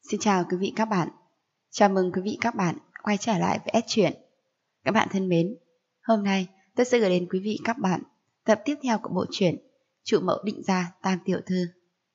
Xin chào quý vị các bạn. Chào mừng quý vị các bạn quay trở lại với S Truyện. Các bạn thân mến, hôm nay tôi sẽ gửi đến quý vị các bạn tập tiếp theo của bộ truyện Trụ Mẫu Định Gia Tam Tiểu Thư.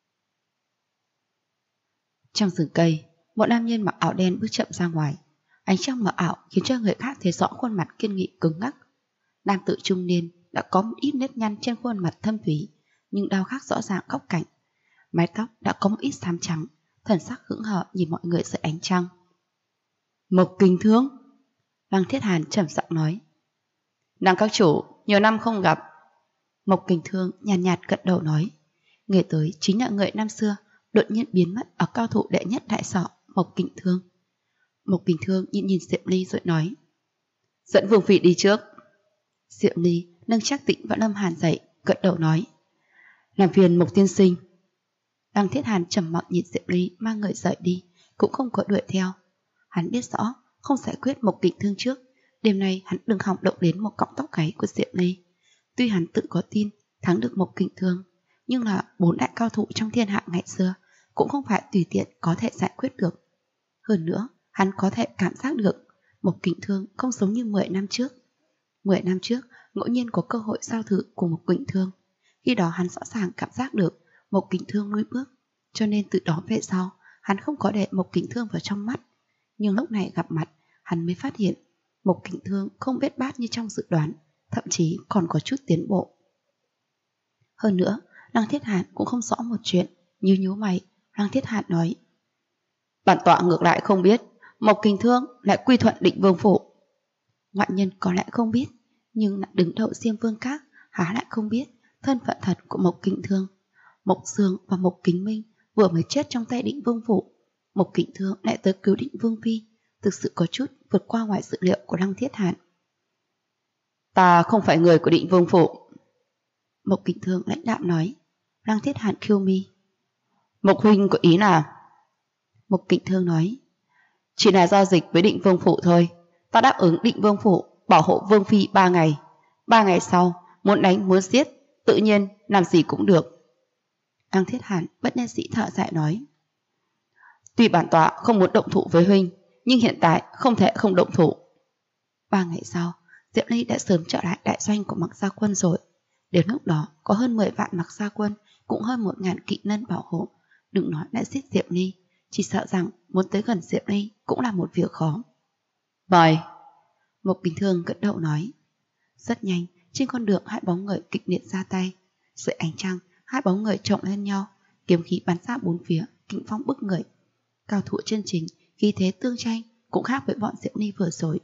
Trong rừng cây, một nam nhân mặc áo đen bước chậm ra ngoài. Ánh trăng mờ ảo khiến cho người khác thấy rõ khuôn mặt kiên nghị cứng ngắc. Nam tử trung niên đã có một ít nếp nhăn trên khuôn mặt thâm thúy, nhưng đau khắc rõ ràng góc cạnh. Mái tóc đã có một ít xám trắng, thần sắc hững hờ nhìn mọi người dưới ánh trăng. Mộc Kình Thương, Lăng Thiết Hàn trầm giọng nói. Nàng các chủ, nhiều năm không gặp. Mộc Kình Thương nhàn nhạt gật đầu nói. Người tới chính là người năm xưa đột nhiên biến mất ở cao thủ đệ nhất đại sọ Mộc Kình Thương. Mộc Kình Thương nhìn Diệm Ly rồi nói. Dẫn Vương Phi đi trước. Diệm Ly nâng Trác Tĩnh và Lâm Hàn dậy, gật đầu nói. Làm phiền Mộc tiên sinh. Lăng Thiết Hàn trầm mặc nhìn Diệm Ly mang người dậy đi, cũng không có đuổi theo. Hắn biết rõ không giải quyết Mộc Kình Thương trước, đêm nay hắn đừng hòng động đến một cọng tóc gáy của Diệm Ly. Tuy hắn tự có tin thắng được Mộc Kình Thương, nhưng là 4 đại cao thủ trong thiên hạ ngày xưa cũng không phải tùy tiện có thể giải quyết được. Hơn nữa, hắn có thể cảm giác được Mộc Kình Thương không giống như 10 năm trước. 10 năm trước, ngẫu nhiên có cơ hội giao thử cùng Mộc Kình Thương. Khi đó hắn rõ ràng cảm giác được Mộc Kình Thương lùi bước, cho nên từ đó về sau hắn không có để Mộc Kình Thương vào trong mắt. Nhưng lúc này gặp mặt, hắn mới phát hiện Mộc Kình Thương không bết bát như trong dự đoán, thậm chí còn có chút tiến bộ. Hơn nữa, Lăng Thiết Hàn cũng không rõ một chuyện, như nhíu mày, Lăng Thiết Hàn nói. Bản tọa ngược lại không biết, Mộc Kình Thương lại quy thuận Định Vương phủ. Ngoại nhân có lẽ không biết, nhưng đứng đầu Diêm Vương Các há lại không biết thân phận thật của Mộc Kình Thương. Mộc Dương và Mộc Kính Minh vừa mới chết trong tay Định Vương phủ, Mộc Kình Thương lại tới cứu Định Vương Phi, thực sự có chút vượt qua ngoài dự liệu của Lăng Thiết Hàn. Ta không phải người của Định Vương phủ. Mộc Kình Thương lãnh đạm nói. Lăng Thiết Hàn khiêu mi. Mộc huynh có ý nào? Mộc Kình Thương nói. Chỉ là giao dịch với Định Vương phủ thôi. Ta đáp ứng Định Vương phủ bảo hộ Vương Phi 3 ngày. 3 ngày sau, muốn đánh muốn giết, tự nhiên làm gì cũng được. Lăng Thiết Hàn bất đắc dĩ thở dài nói. Tuy bản tọa không muốn động thủ với huynh, nhưng hiện tại không thể không động thủ. 3 ngày sau, Diệm Ly đã sớm trở lại đại doanh của Mặc Gia Quân rồi. Đến lúc đó có hơn 10 vạn Mặc Gia Quân, cũng hơn 1000 kỵ nhân bảo hộ. Đừng nói đã giết Diệm Ly, chỉ sợ rằng muốn tới gần Diệm Ly cũng là một việc khó. Mời. Mộc Kình Thương gật đầu nói. Rất nhanh, trên con đường hai bóng người kịch liệt ra tay. Dưới ánh trăng, hai bóng người chồng lên nhau, kiếm khí bắn ra bốn phía, kinh phong bức người. Cao thủ chân chính, khí thế tương tranh cũng khác với bọn Diệm Ly vừa rồi.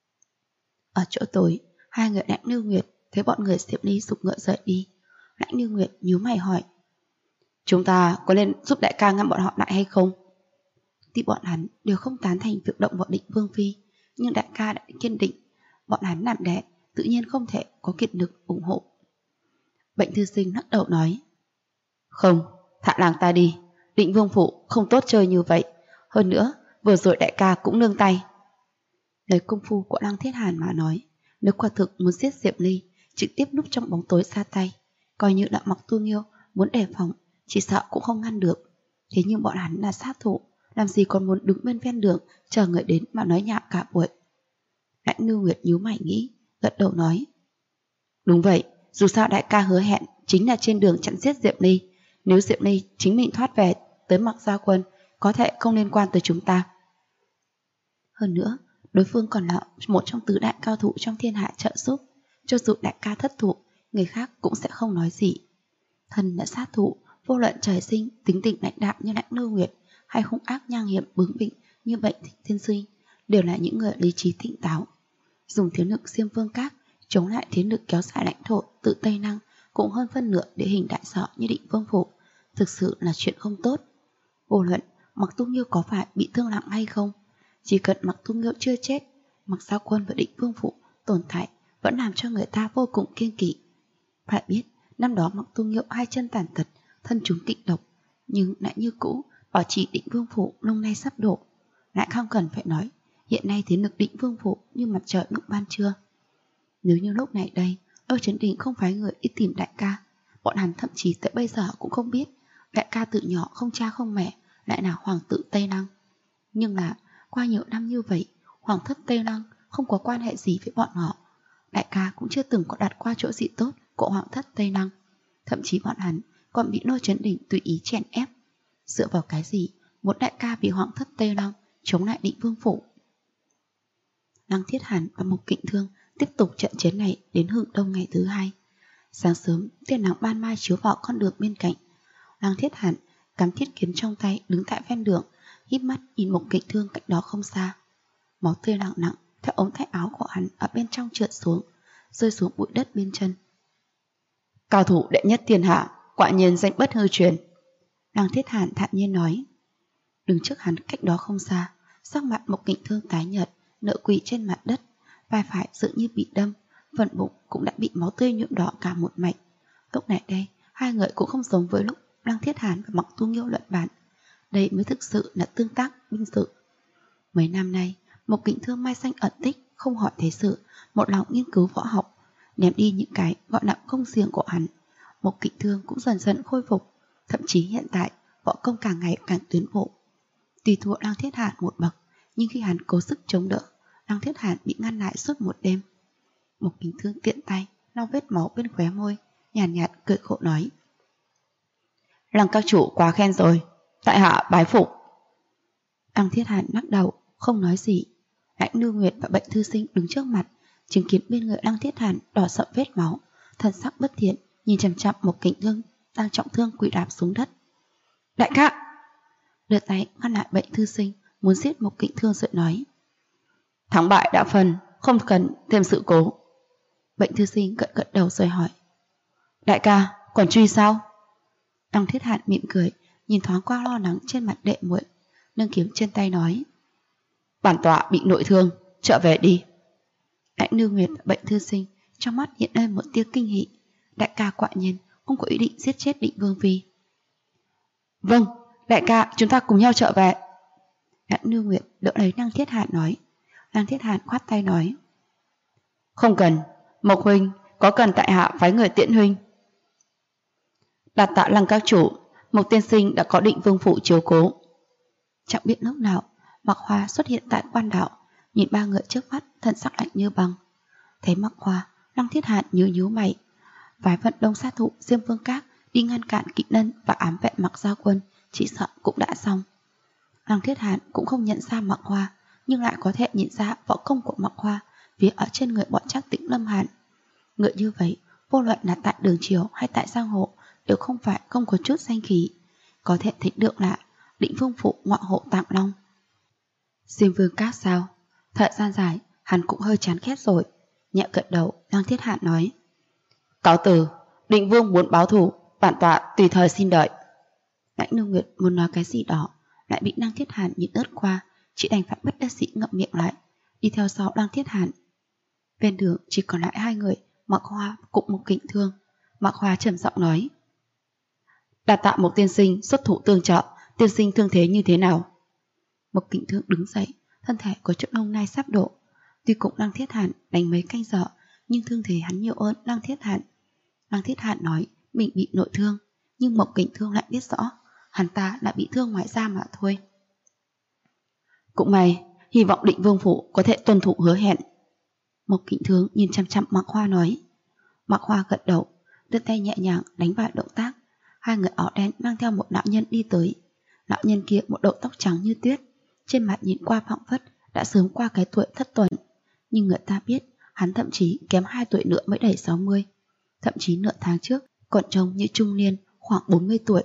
Ở chỗ tối, hai người Lãnh Như Nguyệt thấy bọn người Diệm Ly sụp ngựa rời đi. Lãnh Như Nguyệt nhíu mày hỏi. Chúng ta có nên giúp đại ca ngăn bọn họ lại hay không? Tuy bọn hắn đều không tán thành việc động bọn Định Vương Phi, nhưng đại ca đã kiên định, bọn hắn làm đệ tự nhiên không thể có kiệt lực ủng hộ. Bệnh thư sinh lắc đầu nói. Không, thả làng ta đi, Định Vương phủ không tốt chơi như vậy. Hơn nữa, vừa rồi đại ca cũng nương tay. Lời công phu của Lăng Thiết Hàn mà nói, nếu quả thực muốn giết Diệm Ly, trực tiếp núp trong bóng tối ra tay, coi như là Mặc Tu Nghiêu muốn đề phòng, chỉ sợ cũng không ngăn được. Thế nhưng bọn hắn là sát thủ, làm gì còn muốn đứng bên ven đường chờ người đến mà nói nhạo cả buổi. Lãnh Như Nguyệt nhíu mày nghĩ, gật đầu nói. Đúng vậy, dù sao đại ca hứa hẹn chính là trên đường chặn giết Diệm Ly. Nếu Diệm Ly chính mình thoát về tới Mặc Gia Quân, có thể không liên quan tới chúng ta. Hơn nữa, đối phương còn là một trong tứ đại cao thủ trong thiên hạ trợ giúp. Cho dù đại ca thất thủ, người khác cũng sẽ không nói gì. Thân là sát thủ, vô luận trời sinh tính tình lãnh đạm như Lãnh Như Nguyệt, hay hung ác nham hiểm bướng bỉnh như Bệnh Thiên Sinh, đều là những người lý trí tỉnh táo. Dùng thế lực Diêm Vương Các chống lại thế lực kéo dài lãnh thổ tự Tây Năng cũng hơn phân nửa địa hình đại sở như Định Vương phủ, thực sự là chuyện không tốt. Vô luận Mặc Tu Nghiêu có phải bị thương nặng hay không, chỉ cần Mặc Tu Nghiêu chưa chết, Mặc Gia Quân và Định Vương phủ tồn tại vẫn làm cho người ta vô cùng kiêng kỵ. Phải biết năm đó Mặc Tu Nghiêu hai chân tàn tật, thân chúng kịch độc, nhưng lại như cũ bảo trì Định Vương phủ lúc nay sắp đổ. Lại không cần phải nói, hiện nay thế lực Định Vương phủ như mặt trời lúc ban trưa. Nếu như lúc này đây Lôi Chấn Đình không phái người đi tìm đại ca, bọn hắn thậm chí tới bây giờ cũng không biết đại ca từ nhỏ không cha không mẹ lại là hoàng tử Tây Lăng. Nhưng là qua nhiều năm như vậy, hoàng thất Tây Lăng không có quan hệ gì với bọn họ. Đại ca cũng chưa từng có đặt qua chỗ gì tốt của hoàng thất Tây Lăng. Thậm chí bọn hắn còn bị Lôi Chấn Đỉnh tùy ý chèn ép. Dựa vào cái gì một đại ca vì hoàng thất Tây Lăng chống lại Định Vương phủ? Lăng Thiết Hàn và Mục Kình Thương tiếp tục trận chiến này đến hừng đông ngày thứ hai. Sáng sớm, tia nắng ban mai chiếu vào con đường bên cạnh. Lăng Thiết Hàn cắm thiết kiếm trong tay đứng tại ven đường, híp mắt nhìn Mục Kình Thương cách đó không xa. Máu tươi nặng nặng theo ống tay áo của hắn ở bên trong trượt xuống, rơi xuống bụi đất bên chân. Cao thủ đệ nhất thiên hạ, quả nhiên danh bất hư truyền. Lăng Thiết Hàn thản nhiên nói. Đứng trước hắn cách đó không xa, sắc mặt Mục Kình Thương tái nhợt, nửa quỳ trên mặt đất, vai phải dường như bị đâm, phần bụng cũng đã bị máu tươi nhuộm đỏ cả một mạch. Lúc này đây, hai người cũng không giống với lúc Lăng Thiết Hàn và Mạc Tu Nghiêu luận bàn. Đây mới thực sự là tương tác binh sự. Mấy năm nay, Mục Kình Thương mai danh ẩn tích, không hỏi thế sự, một lòng nghiên cứu võ học, ném đi những cái gọi là công riêng của hắn. Mục Kình Thương cũng dần dần khôi phục, thậm chí hiện tại võ công càng ngày càng tiến bộ. Tuy thua Lăng Thiết Hàn một bậc, nhưng khi hắn cố sức chống đỡ, Lăng Thiết Hàn bị ngăn lại suốt một đêm. Mục Kình Thương tiện tay lau vết máu bên khóe môi, nhàn nhạt cười khổ nói. Lăng các chủ quá khen rồi, tại hạ bái phục. Lăng Thiết Hàn lắc đầu, không nói gì. Lãnh Lưu Nguyệt và Bệnh Thư Sinh đứng trước mặt, chứng kiến bên người Lăng Thiết Hàn đỏ sậm vết máu, thần sắc bất thiện, nhìn chằm chằm Mục Kình Thương đang trọng thương quỳ đạp xuống đất. Đại ca! Đưa tay ngăn lại Bệnh Thư Sinh, muốn giết Mục Kình Thương rồi nói. Thắng bại đã phân, không cần thêm sự cố. Bệnh Thư Sinh gật gật đầu rồi hỏi. Đại ca, còn truy sao? Lăng Thiết Hàn mỉm cười, nhìn thoáng qua lo lắng trên mặt đệ muội, nâng kiếm trên tay nói. Bản tọa bị nội thương, trở về đi. Lãnh Lưu Nguyệt và Bệnh Thư Sinh trong mắt hiện lên một tia kinh hỉ. Đại ca quả nhiên không có ý định giết chết Định Vương phi. Vâng, đại ca, chúng ta cùng nhau trở về. Lãnh Lưu Nguyệt đỡ lấy Lăng Thiết Hàn nói. Lăng Thiết Hàn khoát tay nói. Không cần, Mộc huynh có cần tại hạ phái người tiễn huynh? Đạt tạ Lăng các chủ, Mộc tiên sinh đã có Định Vương phủ chiếu cố. Chẳng biết lúc nào Mạc Hoa xuất hiện tại quan đạo, nhìn ba người trước mắt, thân sắc lạnh như băng. Thấy Mạc Hoa, Lăng Thiết Hàn nhíu mày. Vài vận đông sát thủ Diêm Vương Các đi ngăn cản Kỵ Lân và ám vệ Mạc Gia Quân, chỉ sợ cũng đã xong. Lăng Thiết Hàn cũng không nhận ra Mạc Hoa, nhưng lại có thể nhìn ra võ công của Mạc Hoa phía ở trên người bọn Trác Tĩnh Lâm Hàn. Người như vậy, vô luận là tại Đường Triều hay tại Giang Hồ, đều không phải không có chút danh khí, có thể thấy được là Định Vương phủ ngọa hộ Tạm Long. Diêm Vương Các sao? Thời gian dài, hắn cũng hơi chán ghét rồi. Nhẹ gật đầu, Lăng Thiết Hàn nói. Cáo từ, Định Vương muốn báo thù, bản tọa tùy thời xin đợi. Lãnh Lưu Nguyệt muốn nói cái gì đó, lại bị Lăng Thiết Hàn nhìn ớt qua, chỉ đành phải bất đắc dĩ ngậm miệng lại, đi theo sau Lăng Thiết Hàn. Bên đường chỉ còn lại hai người, Mạc Hoa cùng Mục Kình Thương. Mạc Hoa trầm giọng nói. Đa tạ Mục tiên sinh xuất thủ tương trợ, tiên sinh thương thế như thế nào? Mục Kình Thương đứng dậy, thân thể có chút hôm nay sắp đổ. Tuy cũng Lăng Thiết Hàn đánh mấy canh giờ, nhưng thương thế hắn nhiều hơn Lăng Thiết Hàn. Lăng Thiết Hàn nói mình bị nội thương, nhưng Mục Kình Thương lại biết rõ hắn ta đã bị thương ngoài da mà thôi. Cũng may, hy vọng Định Vương phủ có thể tuân thủ hứa hẹn. Mục Kình Thương nhìn chăm chăm Mạc Hoa nói. Mạc Hoa gật đầu, đưa tay nhẹ nhàng đánh vài động tác. Hai người áo đen mang theo một lão nhân đi tới. Lão nhân kia một đầu tóc trắng như tuyết, trên mặt nhìn qua phảng phất đã sớm qua cái tuổi thất tuần, nhưng người ta biết hắn thậm chí kém 2 tuổi nữa mới đầy 60. Thậm chí nửa tháng trước còn trông như trung niên, khoảng 40 tuổi.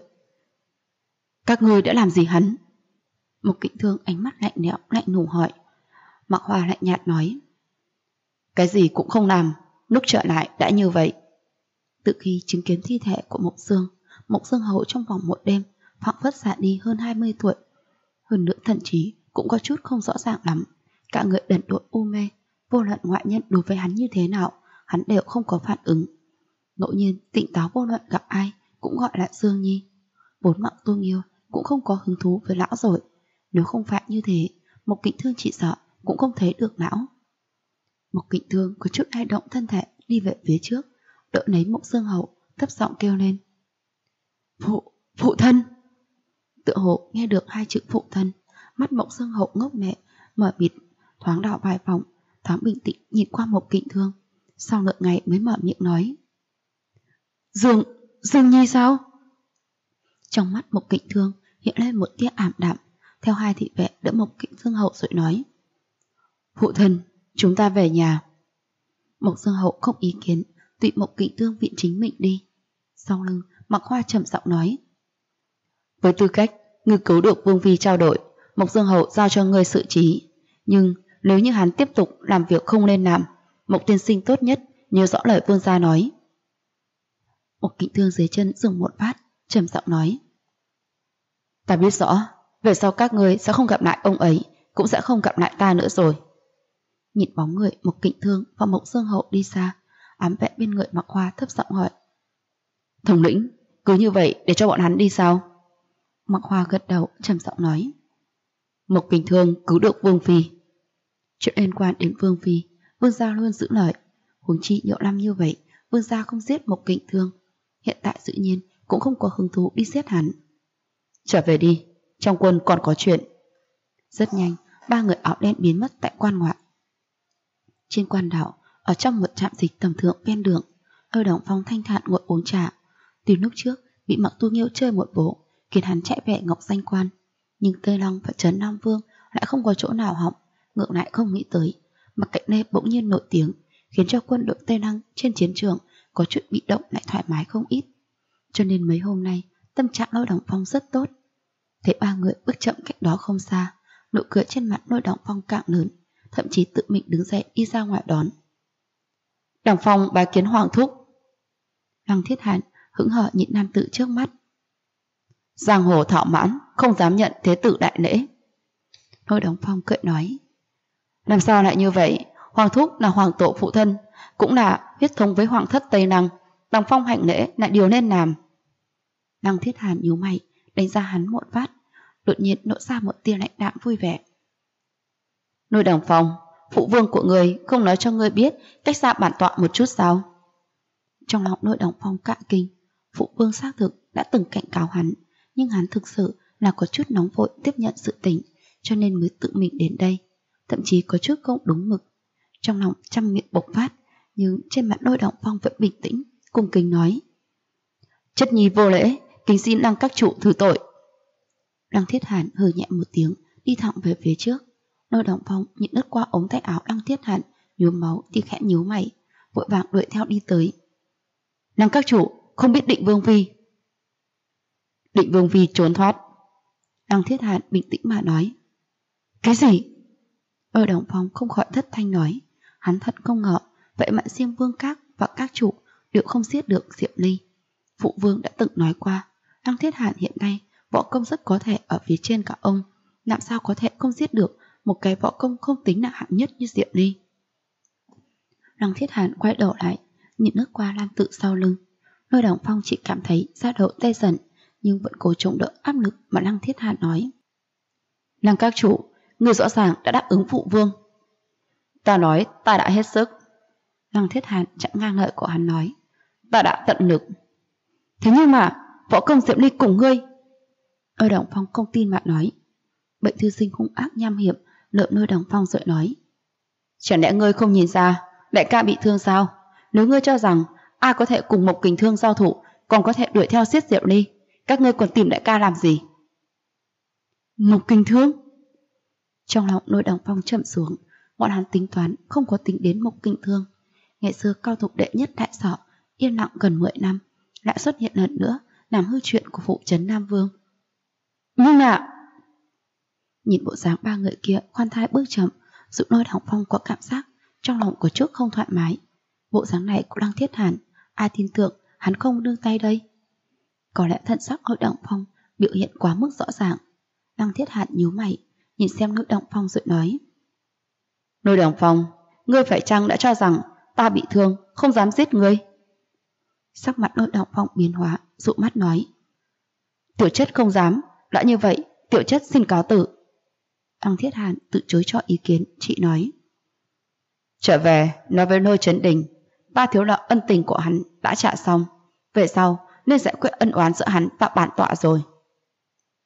Các ngươi đã làm gì hắn? Mục Kình Thương ánh mắt lạnh lẽo, lạnh lùng hỏi. Mạc Hoa lạnh nhạt nói. Cái gì cũng không làm, lúc trở lại đã như vậy. Từ khi chứng kiến thi thể của Mộc Dương Hầu trong vòng một đêm phảng phất già đi hơn 20 tuổi. Hơn nữa thần trí cũng có chút không rõ ràng lắm. Cả người đần độn u mê, vô luận ngoại nhân đối với hắn như thế nào, hắn đều không có phản ứng. Ngẫu nhiên tỉnh táo vô luận gặp ai cũng gọi là Dương Nhi. Vốn Mạc Tu Nghiêu cũng không có hứng thú với lão rồi. Nếu không phải như thế, Mục Kình Thương chỉ sợ cũng không thấy được lão. Mục Kình Thương có chút lay động thân thể đi về phía trước, đỡ lấy Mộc Dương Hầu, thấp giọng kêu lên. Phụ thân! Tựa hồ nghe được hai chữ phụ thân, mắt Mộc Dương Hậu ngốc mẹ, mở mịt, thoáng đảo vài vòng, thoáng bình tĩnh nhìn qua Mộc Kỵ Thương, sau nửa ngày mới mở miệng nói. Dương Nhi sao? Trong mắt Mộc Kỵ Thương hiện lên một tia ảm đạm, theo hai thị vệ đỡ Mộc Kỵ Thương Hậu rồi nói. Phụ thân, chúng ta về nhà. Mộc Dương Hậu không ý kiến, tùy Mộc Kỵ Thương viện chính mình đi. Sau lưng, Mạc Hoa trầm giọng nói. Với tư cách ngươi cứu được Vương Phi trao đổi, Mộc Dương Hậu giao cho ngươi xử trí. Nhưng nếu như hắn tiếp tục làm việc không nên làm, Mộc tiên sinh tốt nhất nhớ rõ lời vương gia nói. Mộc Kỵ Thương dưới chân dừng một phát, trầm giọng nói. Ta biết rõ, về sau các ngươi sẽ không gặp lại ông ấy, cũng sẽ không gặp lại ta nữa rồi. Nhìn bóng người Mộc Kỵ Thương và Mộc Dương Hậu đi xa, ám vệ bên người Mạc Hoa thấp giọng hỏi. Thống lĩnh, cứ như vậy để cho bọn hắn đi sao? Mạc Hoa gật đầu trầm giọng nói. Mộc Kỵ Thương cứu được Vương Phi. Chuyện liên quan đến Vương Phi, vương gia luôn giữ lời. Huống chi nhiều năm như vậy, vương gia không giết Mộc Kỵ Thương, hiện tại tự nhiên cũng không có hứng thú đi giết hắn. Trở về đi, trong quân còn có chuyện. Rất nhanh, ba người áo đen biến mất tại quan ngoại. Trên quan đảo, ở trong một trạm dịch tầm thượng ven đường, Lôi Đồng Phong thanh thản ngồi uống trà. Từ lúc trước bị Mặc Tu Nghiêu chơi một bộ, khiến hắn chạy về Ngọc Danh Quan, nhưng Tây Long và Trấn Nam Vương lại không có chỗ nào hỏng, ngược lại không nghĩ tới Mặc Cạnh Lê bỗng nhiên nổi tiếng, khiến cho quân đội Tây Lăng trên chiến trường có chút bị động lại thoải mái không ít. Cho nên mấy hôm nay tâm trạng Lôi Đồng Phong rất tốt. Thấy ba người bước chậm cách đó không xa, nụ cười trên mặt Lôi Đồng Phong càng lớn, thậm chí tự mình đứng dậy đi ra ngoài đón. Đồng Phong bái kiến hoàng thúc. Lăng Thiết Hàn hững hờ nhìn nam tử trước mắt. Giang hồ thọ mãn, không dám nhận thế tử đại lễ. Lôi Đồng Phong cười nói. Làm sao lại như vậy? Hoàng thúc là hoàng tổ phụ thân, cũng là huyết thống với hoàng thất Tây Lăng, Đồng Phong hành lễ là điều nên làm. Lăng Thiết Hàn nhíu mày, đánh ra hắn một phát, đột nhiên nổ ra một tia lãnh đạm vui vẻ. Lôi Đồng Phong, phụ vương của người không nói cho ngươi biết cách xa bản tọa một chút sao? Trong lòng Lôi Đồng Phong cạn kinh, phụ vương xác thực đã từng cảnh cáo hắn, nhưng hắn thực sự là có chút nóng vội tiếp nhận sự tình, cho nên mới tự mình đến đây, thậm chí có chút không đúng mực. Trong lòng trăm miệng bộc phát, nhưng trên mặt Lôi Đồng Phong vẫn bình tĩnh, cung kính nói. Chất nhi vô lễ, kính xin Lăng các chủ thứ tội. Lăng Thiết Hàn hừ nhẹ một tiếng, đi thẳng về phía trước. Lôi Đồng Phong nhịn lướt qua ống tay áo Lăng Thiết Hàn, nhuốm máu thì khẽ nhíu mày, vội vàng đuổi theo đi tới. Lăng các chủ không biết Định Vương Phi. Định Vương Phi trốn thoát. Lăng Thiết Hàn bình tĩnh mà nói. Cái gì? Lôi Đồng Phong không khỏi thất thanh nói. Hắn thật không ngờ, vậy mà riêng Vương Các và các chủ đều không giết được Diệp Ly. Phụ vương đã từng nói qua, Lăng Thiết Hàn hiện nay võ công rất có thể ở phía trên cả ông, làm sao có thể không giết được một cái võ công không tính là hạng nhất như Diệp Ly. Lăng Thiết Hàn quay đầu lại, nhìn nước qua Lam Tự sau lưng. Lôi Đồng Phong chỉ cảm thấy da đầu tê dần, nhưng vẫn cố chống đỡ áp lực mà Lăng Thiết Hàn nói. Lăng các chủ, người rõ ràng đã đáp ứng phụ vương. Ta nói ta đã hết sức. Lăng Thiết Hàn chặn ngang lợi của hắn nói. Ta đã tận lực. Thế nhưng mà võ công Diệp Ly cùng ngươi. Lôi Đồng Phong không tin mà nói. Bệnh thư sinh hung ác nham hiểm lợm Lôi Đồng Phong rồi nói. Chẳng lẽ ngươi không nhìn ra đại ca bị thương sao? Nếu ngươi cho rằng ai có thể cùng Mộc Kình Thương giao thủ, còn có thể đuổi theo giết Diệp Ly, các ngươi còn tìm đại ca làm gì? Mộc Kình Thương? Trong lòng Lôi Đồng Phong chậm xuống, bọn hắn tính toán không có tính đến Mộc Kình Thương. Ngày xưa cao thủ đệ nhất đại sở, yên lặng gần 10 năm, lại xuất hiện lần nữa làm hư chuyện của phụ trấn Nam Vương. Nhưng mà nhìn bộ dáng ba người kia khoan thai bước chậm, giúp Lôi Đồng Phong có cảm giác trong lòng có chút không thoải mái. Bộ dáng này của Lăng Thiết Hàn, ai tin tưởng hắn không nương tay đây? Có lẽ thân sắc Lôi Đồng Phong biểu hiện quá mức rõ ràng. Lăng Thiết Hàn nhíu mày, nhìn xem Lôi Đồng Phong rồi nói. Lôi Đồng Phong, ngươi phải chăng đã cho rằng ta bị thương, không dám giết ngươi? Sắc mặt Lôi Đồng Phong biến hóa, dụ mắt nói. Tiểu chất không dám, đã như vậy, tiểu chất xin cáo từ. Lăng Thiết Hàn từ chối cho ý kiến, chị nói. Trở về, nói với Lôi Chấn Đình, ta thiếu nợ ân tình của hắn đã trả xong, về sau nên giải quyết ân oán giữa hắn và bản tọa rồi.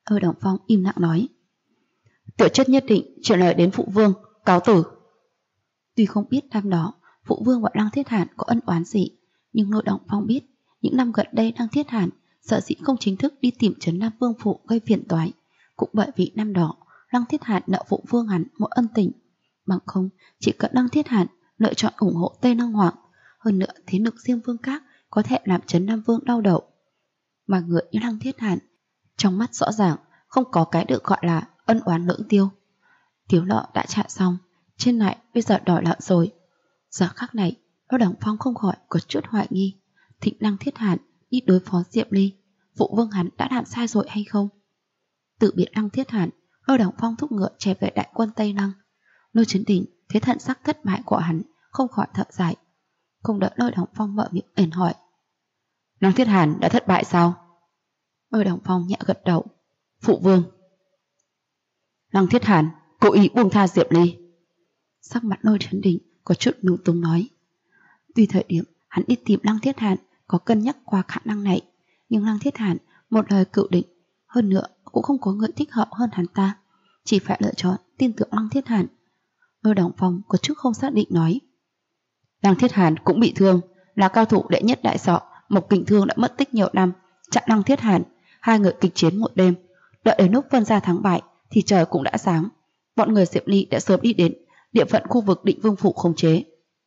Âu Đồng Phong im lặng nói: Tiểu chất nhất định chuyển lời đến phụ vương, cáo tử. Tuy không biết năm đó phụ vương và Lăng Thiết Hàn có ân oán gì, nhưng Âu Đồng Phong biết những năm gần đây Lăng Thiết Hàn sợ dĩ không chính thức đi tìm Trấn Nam Vương phụ gây phiền toái, cũng bởi vì năm đó Lăng Thiết Hàn nợ phụ vương hắn một ân tình. Bằng không, chỉ cần Lăng Thiết Hàn lựa chọn ủng hộ Tây Lăng Hoàng, hơn nữa thế lực riêng Vương Các có thể làm Trấn Nam Vương đau đầu. Mà người như Lăng Thiết Hàn, trong mắt rõ ràng không có cái được gọi là ân oán lưỡng tiêu. Thiếu nợ đã trả xong, trên lại bây giờ đòi nợ rồi. Giờ khắc này, Âu Đồng Phong không khỏi có chút hoài nghi, Thịnh Lăng Thiết Hàn đi đối phó Diệp Ly, phụ vương hắn đã làm sai rồi hay không? Từ biệt Lăng Thiết Hàn, Âu Đồng Phong thúc ngựa chạy về đại quân Tây Lăng. Lôi Chấn Đình thấy thần sắc thất bại của hắn, không khỏi thở dài. Không đợi Âu Đồng Phong mở miệng ẩn hỏi: Lăng Thiết Hàn đã thất bại sao? Âu Đồng Phong nhẹ gật đầu: Phụ vương. Lăng Thiết Hàn cố ý buông tha Diệp Ly. Sắc mặt Lôi Chấn Đình có chút lung túng nói: Tuy thời điểm hắn đi tìm Lăng Thiết Hàn có cân nhắc qua khả năng này, nhưng Lăng Thiết Hàn một lời cựu định, hơn nữa cũng không có người thích hợp hơn hắn ta, chỉ phải lựa chọn tin tưởng Lăng Thiết Hàn. Lôi Đồng Phong có chút không xác định nói: Lăng Thiết Hàn cũng bị thương, là cao thủ đệ nhất đại sọ, Mộc Kình Thương đã mất tích nhiều năm, chặn Lăng Thiết Hàn, hai người kịch chiến một đêm, đợi đến lúc phân ra thắng bại thì trời cũng đã sáng. Bọn người Diệp Ly đã sớm đi đến địa phận khu vực Định Vương phủ khống chế.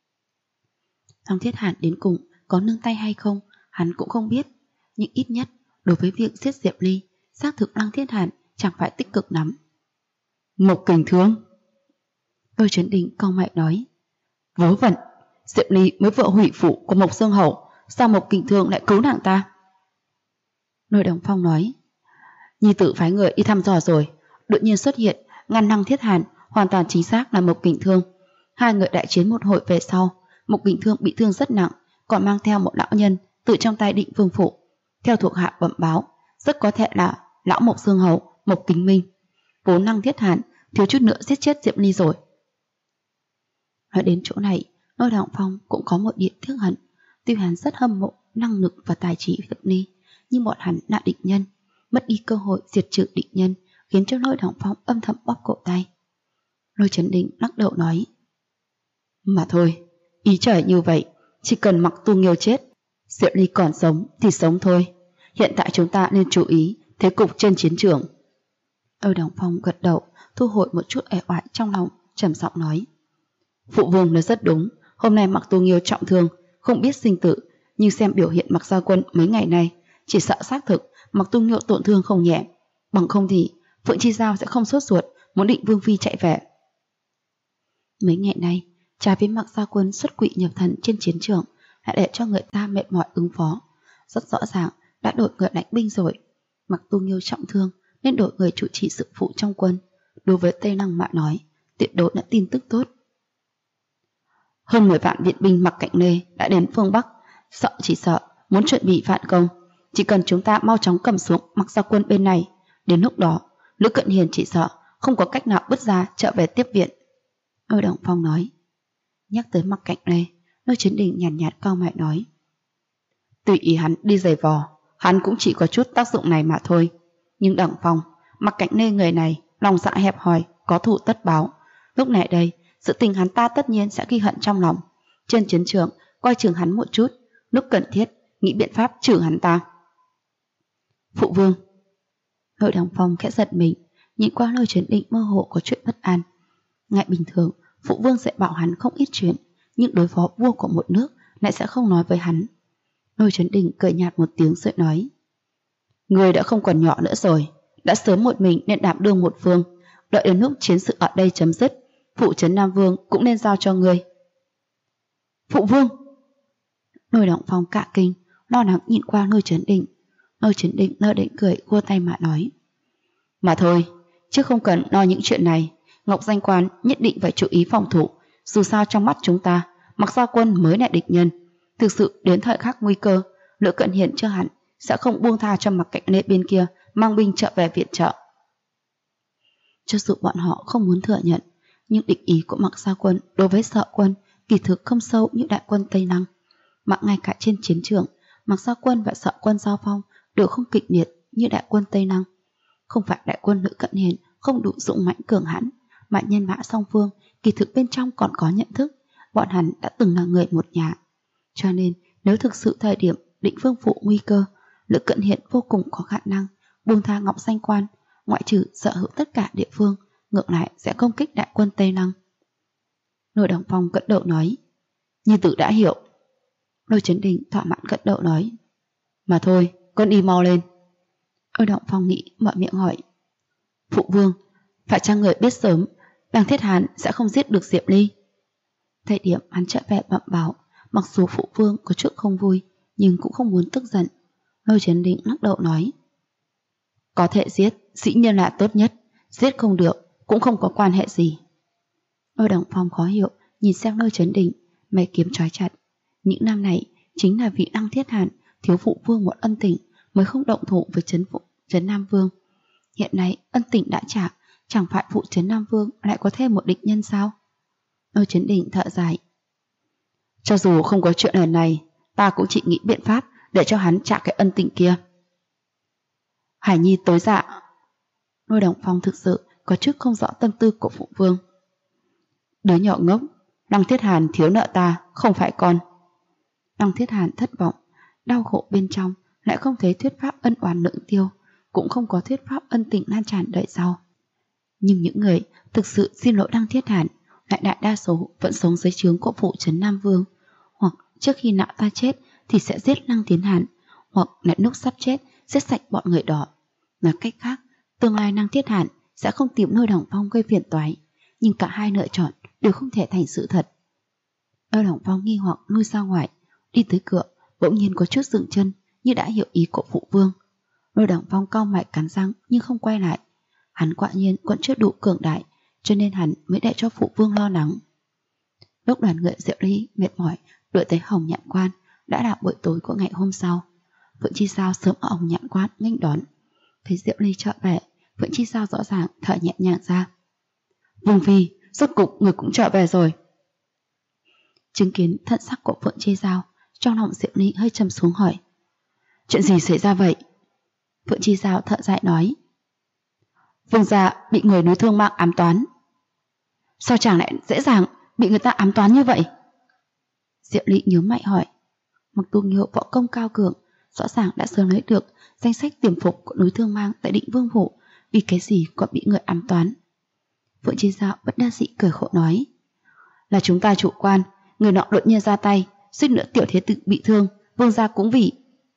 Lăng Thiết Hàn đến cùng có nương tay hay không, hắn cũng không biết, nhưng ít nhất đối với việc giết Diệp Ly, xác thực Lăng Thiết Hàn chẳng phải tích cực lắm. Mộc Kình Thương. Lôi Chấn Đình cau mày nói: Vớ vẩn, Diệp Ly mới vợ hủy phụ của Mộc Dương Hầu, sao Mộc Kình Thương lại cứu nàng ta? Lôi Đồng Phong nói: Nhi tử phái người đi thăm dò rồi, đột nhiên xuất hiện ngăn Lăng Thiết Hàn, hoàn toàn chính xác là Mộc Kình Thương. Hai người đại chiến một hồi về sau, Mộc Kình Thương bị thương rất nặng, còn mang theo một lão nhân từ trong tay Định Vương phủ. Theo thuộc hạ bẩm báo, rất có thể là lão Mộc Dương Hầu, Mộc Kính Minh. Vốn Lăng Thiết Hàn thiếu chút nữa giết chết Diệp Ly rồi. Nói đến chỗ này, Lôi Đồng Phong cũng có một điểm tiếc hận. Tuy hắn rất hâm mộ năng lực và tài trí Diệp Ly, nhưng bọn hắn là địch nhân, mất đi cơ hội diệt trừ địch nhân, khiến cho Lôi Đồng Phong âm thầm bóp cổ tay. Lôi Chấn Đình lắc đầu nói: Mà thôi, ý trời như vậy, chỉ cần Mặc Tu Nghiêu chết, Diệp Ly còn sống thì sống thôi. Hiện tại chúng ta nên chú ý thế cục trên chiến trường. Lôi Đồng Phong gật đầu, thu hồi một chút uể oải trong lòng, trầm giọng nói: Phụ vương nói rất đúng, hôm nay Mặc Tu Nghiêu trọng thương, không biết sinh tử, nhưng xem biểu hiện Mặc Gia Quân mấy ngày nay, chỉ sợ xác thực Mặc Tu Nghiêu tổn thương không nhẹ, bằng không thì Phượng Chi Giao sẽ không sốt ruột muốn Định Vương phi chạy về. Mấy ngày nay, trái với Mặc Gia Quân xuất quỵ nhập thần trên chiến trường, lại để cho người ta mệt mỏi ứng phó. Rất rõ ràng đã đổi người lãnh binh rồi. Mặc Tu Nghiêu trọng thương nên đổi người chủ trì sự vụ trong quân. Đối với Tây Lăng mà nói, tuyệt đối là tin tức tốt. Hơn 10 vạn viện binh Mặc Cạnh Lê đã đến phương Bắc, chỉ sợ muốn chuẩn bị phản công. Chỉ cần chúng ta mau chóng cầm xuống Mặc Gia Quân bên này, đến lúc đó Lữ Cận Hiền chỉ sợ không có cách nào bứt ra trở về tiếp viện. Lôi Đồng Phong nói. Nhắc tới Mặc Cạnh Lê, Lôi Chấn Đình nhàn nhạt cau mày nói: Tùy ý hắn đi giày vò, hắn cũng chỉ có chút tác dụng này mà thôi. Nhưng Đặng Phong, Mặc Cạnh Lê người này lòng dạ hẹp hòi, có thù tất báo. Lúc này đây, sự tình hắn ta tất nhiên sẽ ghi hận trong lòng. Trên chiến trường coi chừng hắn một chút, lúc cần thiết nghĩ biện pháp trừ hắn ta. Phụ vương. Lôi Đồng Phong khẽ giật mình, nhìn qua Lôi Chấn Đình mơ hồ có chuyện bất an. Ngại bình thường, phụ vương sẽ bảo hắn không ít chuyện, nhưng đối phó vua của một nước lại sẽ không nói với hắn. Lôi Chấn Đình cười nhạt một tiếng rồi nói: Người đã không còn nhỏ nữa rồi, đã sớm một mình nên đảm đương một phương. Đợi đến lúc chiến sự ở đây chấm dứt, phụ trấn Nam Vương cũng nên giao cho ngươi. Phụ vương. Lôi Động Phong cả kinh, lo lắng nhìn qua Lôi Chấn Đình. Lôi Chấn Đình lơ đễnh cười khua tay mà nói: Mà thôi, chứ không cần lo những chuyện này. Ngọc Danh Quan nhất định phải chú ý phòng thủ. Dù sao trong mắt chúng ta, Mặc Gia Quân mới là địch nhân. Thực sự đến thời khắc nguy cơ, Lữ Cận Hiền chưa hẳn sẽ không buông tha cho Mặc Cạnh Lê bên kia mang binh trợ về viện trợ. Cho dù bọn họ không muốn thừa nhận, nhưng địch ý của Mặc Gia Quân đối với Sợ Quân kỳ thực không sâu như đại quân Tây Lăng. Mà ngay cả trên chiến trường, Mặc Gia Quân và Sợ Quân giao phong đều không kịch liệt như đại quân Tây Lăng. Không phải đại quân Lữ Cận Hiền không đủ dũng mãnh cường hãn, mà nhân mã song phương kỳ thực bên trong còn có nhận thức, bọn hắn đã từng là người một nhà. Cho nên nếu thực sự thời điểm Định Vương Phủ nguy cơ, Lữ Cận Hiền vô cùng có khả năng buông tha Ngọc Danh Quan, ngoại trừ sở hữu tất cả địa phương, ngược lại sẽ công kích đại quân Tây Lăng. Lôi Đằng Phong gật đầu nói, như tử đã hiểu. Lôi Chấn Đình thỏa mãn gật đầu nói, mà thôi, con đi mau lên. Lôi Đằng Phong nghĩ mở miệng hỏi, phụ vương, phải chăng người biết sớm Đằng Thiết Hàn sẽ không giết được Diệp Ly? Thời điểm hắn trở về bẩm báo, mặc dù phụ vương có chút không vui, nhưng cũng không muốn tức giận. Lôi Chấn Đình lắc đầu nói, có thể giết, dĩ nhiên là tốt nhất, giết không được cũng không có quan hệ gì. Lôi Đằng Phong khó hiểu nhìn sang Lôi Chấn Đình, mày kiếm trói chặt. Những năm này chính là vì Đăng Thiết Hàn thiếu phụ vương một ân tình mới không động thủ với Trấn Nam Vương. Hiện nay ân tình đã trả, chẳng phải phụ Trấn Nam Vương lại có thêm một địch nhân sao? Lôi Chấn Đình thở dài, cho dù không có chuyện lần này, ta cũng chỉ nghĩ biện pháp để cho hắn trả cái ân tình kia. Hải Nhi tối dạ. Lôi Đằng Phong thực sự có chút không rõ tâm tư của phụ vương. Đứa nhỏ ngốc, Đăng Thiết Hàn thiếu nợ ta, không phải con. Đăng Thiết Hàn thất vọng, đau khổ bên trong, lại không thấy thuyết pháp ân oán lượng tiêu, cũng không có thuyết pháp ân tình lan tràn đợi sau. Nhưng những người thực sự xin lỗi Đăng Thiết Hàn lại đại đa số vẫn sống dưới trướng của phụ Trấn Nam Vương, hoặc trước khi nạo ta chết thì sẽ giết Lăng Tiến Hàn, hoặc là lúc sắp chết giết sạch bọn người đó. Nói cách khác, tương lai Lăng Thiết Hàn sẽ không tìm Lôi Đằng Phong gây phiền toái, nhưng cả hai lựa chọn đều không thể thành sự thật. Lôi Đằng Phong nghi hoặc lui ra ngoài, đi tới cửa, bỗng nhiên có chút dừng chân như đã hiểu ý của phụ vương. Lôi Đằng Phong cau mày cắn răng nhưng không quay lại. Hắn quả nhiên còn chưa đủ cường đại, cho nên hắn mới để cho phụ vương lo lắng. Lúc đoàn người Diệu Ly mệt mỏi đuổi tới Hồng Nhạn Quan, đã là buổi tối của ngày hôm sau. Phượng Chi Sao sớm ở Hồng Nhạn Quan nghênh đón. Thấy Diệu Ly trở về, Phượng Chi Sao rõ ràng thở nhẹ nhàng ra. Vương phi, rốt cục người cũng trở về rồi. Chứng kiến thận sắc của Phượng Chi Sao, trong lòng Diệu Ly hơi trầm xuống hỏi, chuyện gì xảy ra vậy? Phượng Chi Sao thở dài nói, vương gia bị người núi Thương Mang ám toán. Sao chàng lại dễ dàng bị người ta ám toán như vậy? Diệu Ly nhíu mày hỏi. Mặc Tu Nghiêu võ công cao cường, rõ ràng đã sớm lấy được danh sách tiềm phục của núi Thương Mang tại Định Vương Phủ, vì cái gì còn bị người ám toán? Phượng Chi Sao bất đắc dĩ cười khổ nói, là chúng ta chủ quan, người nọ đột nhiên ra tay, suýt nữa tiểu thế tử bị thương, vương gia cũng vì.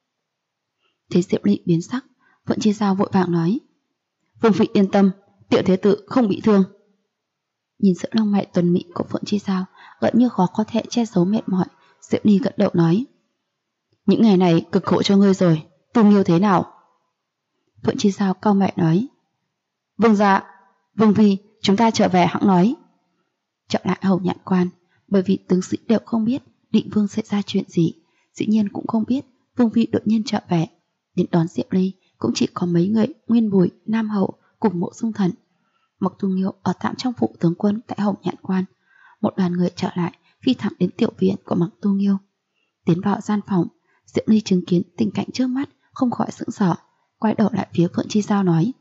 Thấy Diệu Ly biến sắc, Phượng Chi Sao vội vàng nói, vương phi yên tâm, tiểu thế tử không bị thương. Nhìn sự lông mày tuần mỹ của Phượng Chi Sao, gần như khó có thể che giấu mệt mỏi, Diệu Ly gật đầu nói, những ngày này cực khổ cho ngươi rồi, Tu Nghiêu thế nào? Phượng Chi Sao cau mày nói, vương gia, vương phi, chúng ta trở về hẵng nói. Trở lại Hồng Nhạn Quan, bởi vì tướng sĩ đều không biết Định Vương xảy ra chuyện gì, dĩ nhiên cũng không biết vương phi đột nhiên trở về. Đến đón Diệu Ly cũng chỉ có mấy người Nguyên Bùi, Nam Hậu cùng Mộ Dung Thần. Mộc Tu Nghiêu ở tạm trong phủ tướng quân tại Hồng Nhạn Quan. Một đoàn người trở lại phi thẳng đến tiểu viện của Mộc Tu Nghiêu. Tiến vào gian phòng, Diệu Ly chứng kiến tình cảnh trước mắt không khỏi sững sờ, quay đầu lại phía Phượng Chi Sao nói,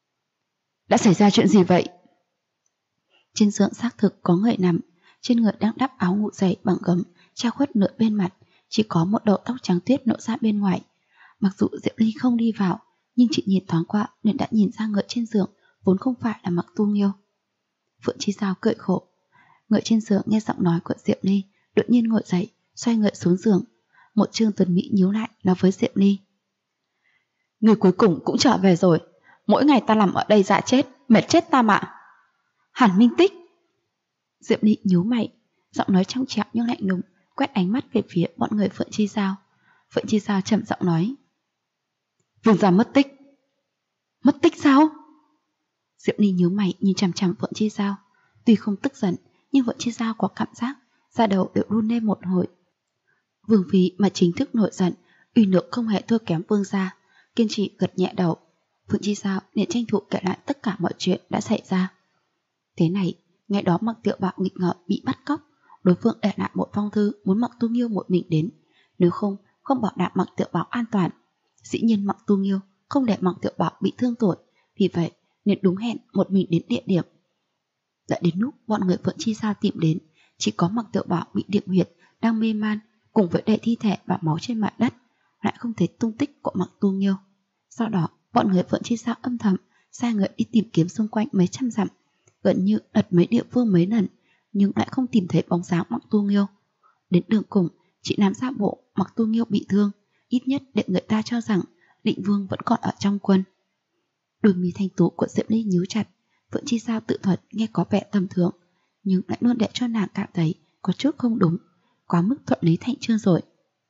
đã xảy ra chuyện gì vậy? Trên giường xác thực có người nằm, trên người đang đắp áo ngủ dày bằng gấm che khuất nửa bên mặt, chỉ có một đầu tóc trắng tuyết lộ ra bên ngoài. Mặc dù Diệu Ly không đi vào, nhưng chị nhìn thoáng qua nên đã nhìn ra người trên giường vốn không phải là Mộc Tu Nghiêu. Phượng Chi Sao cười khổ. Người trên giường nghe giọng nói của Diệu Ly, đột nhiên ngồi dậy, xoay người xuống giường. Một trương tuần mỹ nhíu lại nói với Diệu Ly, người cuối cùng cũng trở về rồi, mỗi ngày ta làm ở đây dạ chết, mệt chết ta mà. Hàn Minh Tích. Diệu Ly nhíu mày, giọng nói trong trẻo nhưng lạnh lùng, quét ánh mắt về phía bọn người Phượng Chi Sao. Phượng Chi Sao trầm giọng nói, vương gia mất tích. Mất tích sao? Diệu Ly nhíu mày nhìn chằm chằm Phượng Chi Sao, tuy không tức giận nhưng Phượng Chi Sao có cảm giác da đầu đều run lên một hồi. Vương phi mà chính thức nổi giận, uy lực không hề thua kém vương gia, kiên trì gật nhẹ đầu. Phượng Chi Sao liền tranh thủ kể lại tất cả mọi chuyện đã xảy ra. Thế này, ngày đó Mạc Tiểu Bảo nghịch ngợm bị bắt cóc, đối phương để lại một phong thư muốn Mạc Tu Nghiêu một mình đến, nếu không bảo đảm Mạc Tiểu Bảo an toàn. Dĩ nhiên Mạc Tu Nghiêu không để Mạc Tiểu Bảo bị thương tổn, Vì vậy nên đúng hẹn một mình đến địa điểm. Đã đến lúc bọn người Phượng Chi Sao tìm đến, chỉ có Mạc Tiểu Bảo bị điểm huyệt, đang mê man, cùng với đầy thi thể và máu trên mặt đất, lại không thấy tung tích của Mạc Tu Nghiêu. Sau đó, bọn người Phượng Chi Sao âm thầm sai người đi tìm kiếm xung quanh mấy trăm dặm, gần như lật mấy địa phương mấy lần, nhưng lại không tìm thấy bóng dáng Mạc Tu Nghiêu. Đến đường cùng, chỉ làm giả bộ Mạc Tu Nghiêu bị thương, ít nhất để người ta cho rằng Định Vương vẫn còn ở trong quân. Đôi mi thanh tú của Diệp Ly nhíu chặt. Phượng Chi Sao tự thuật nghe có vẻ tầm thường, nhưng lại luôn để cho nàng cảm thấy có chút không đúng, quá mức thuận lý thành chương rồi.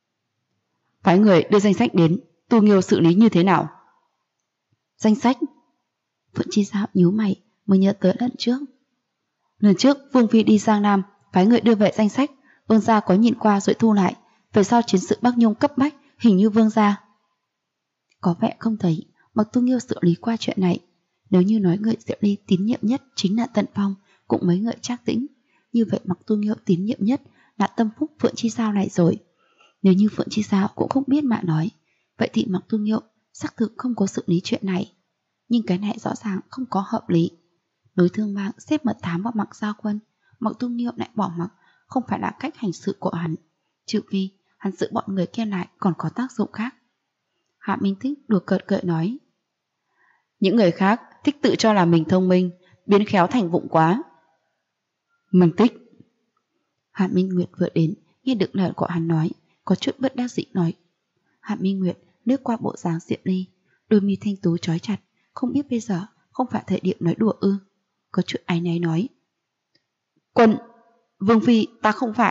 Phái người đưa danh sách đến, Tu Nghiêu xử lý như thế nào? Danh sách? Phượng Chi Sao nhíu mày, mới nhớ tới lần trước. Lần trước Vương Phi đi Giang Nam, phái người đưa về danh sách, Vương gia có nhìn qua rồi thu lại. Về sau chiến sự Bắc Nhung cấp bách, hình như Vương gia có vẻ không thấy Mạc Tu Nghiêu xử lý qua chuyện này. Nếu như nói người Diệp Ly tín nhiệm nhất chính là Tần Phong cùng mấy người Trác Tĩnh, như vậy Mạc Tu Nghiêu tín nhiệm nhất là tâm phúc Phượng Chi Sao này rồi. Nếu như Phượng Chi Sao cũng không biết mà nói, vậy thì Mạc Tu Nghiêu xác thực không có xử lý chuyện này. Nhưng cái này rõ ràng không có hợp lý. Đối thương mang xếp mật thám vào Mạc Giao Quân, Mạc Tu Nghiêu lại bỏ mặc, không phải là cách hành sự của hắn, trừ vì hắn giữ bọn người kia lại còn có tác dụng khác. Hạ Minh Tích đùa cợt gợi nói, những người khác thích tự cho là mình thông minh, biến khéo thành vụng quá. Minh Tích. Hạ Minh Nguyệt vừa đến, nghe được lời của hắn nói, có chút bất đắc dĩ nói. Hạ Minh Nguyệt lướt qua bộ dáng Diệp Ly, đôi mi thanh tú trói chặt, không biết bây giờ không phải thời điểm nói đùa ư. Có chút áy náy nói, Quân, Vương Phi ta không phải.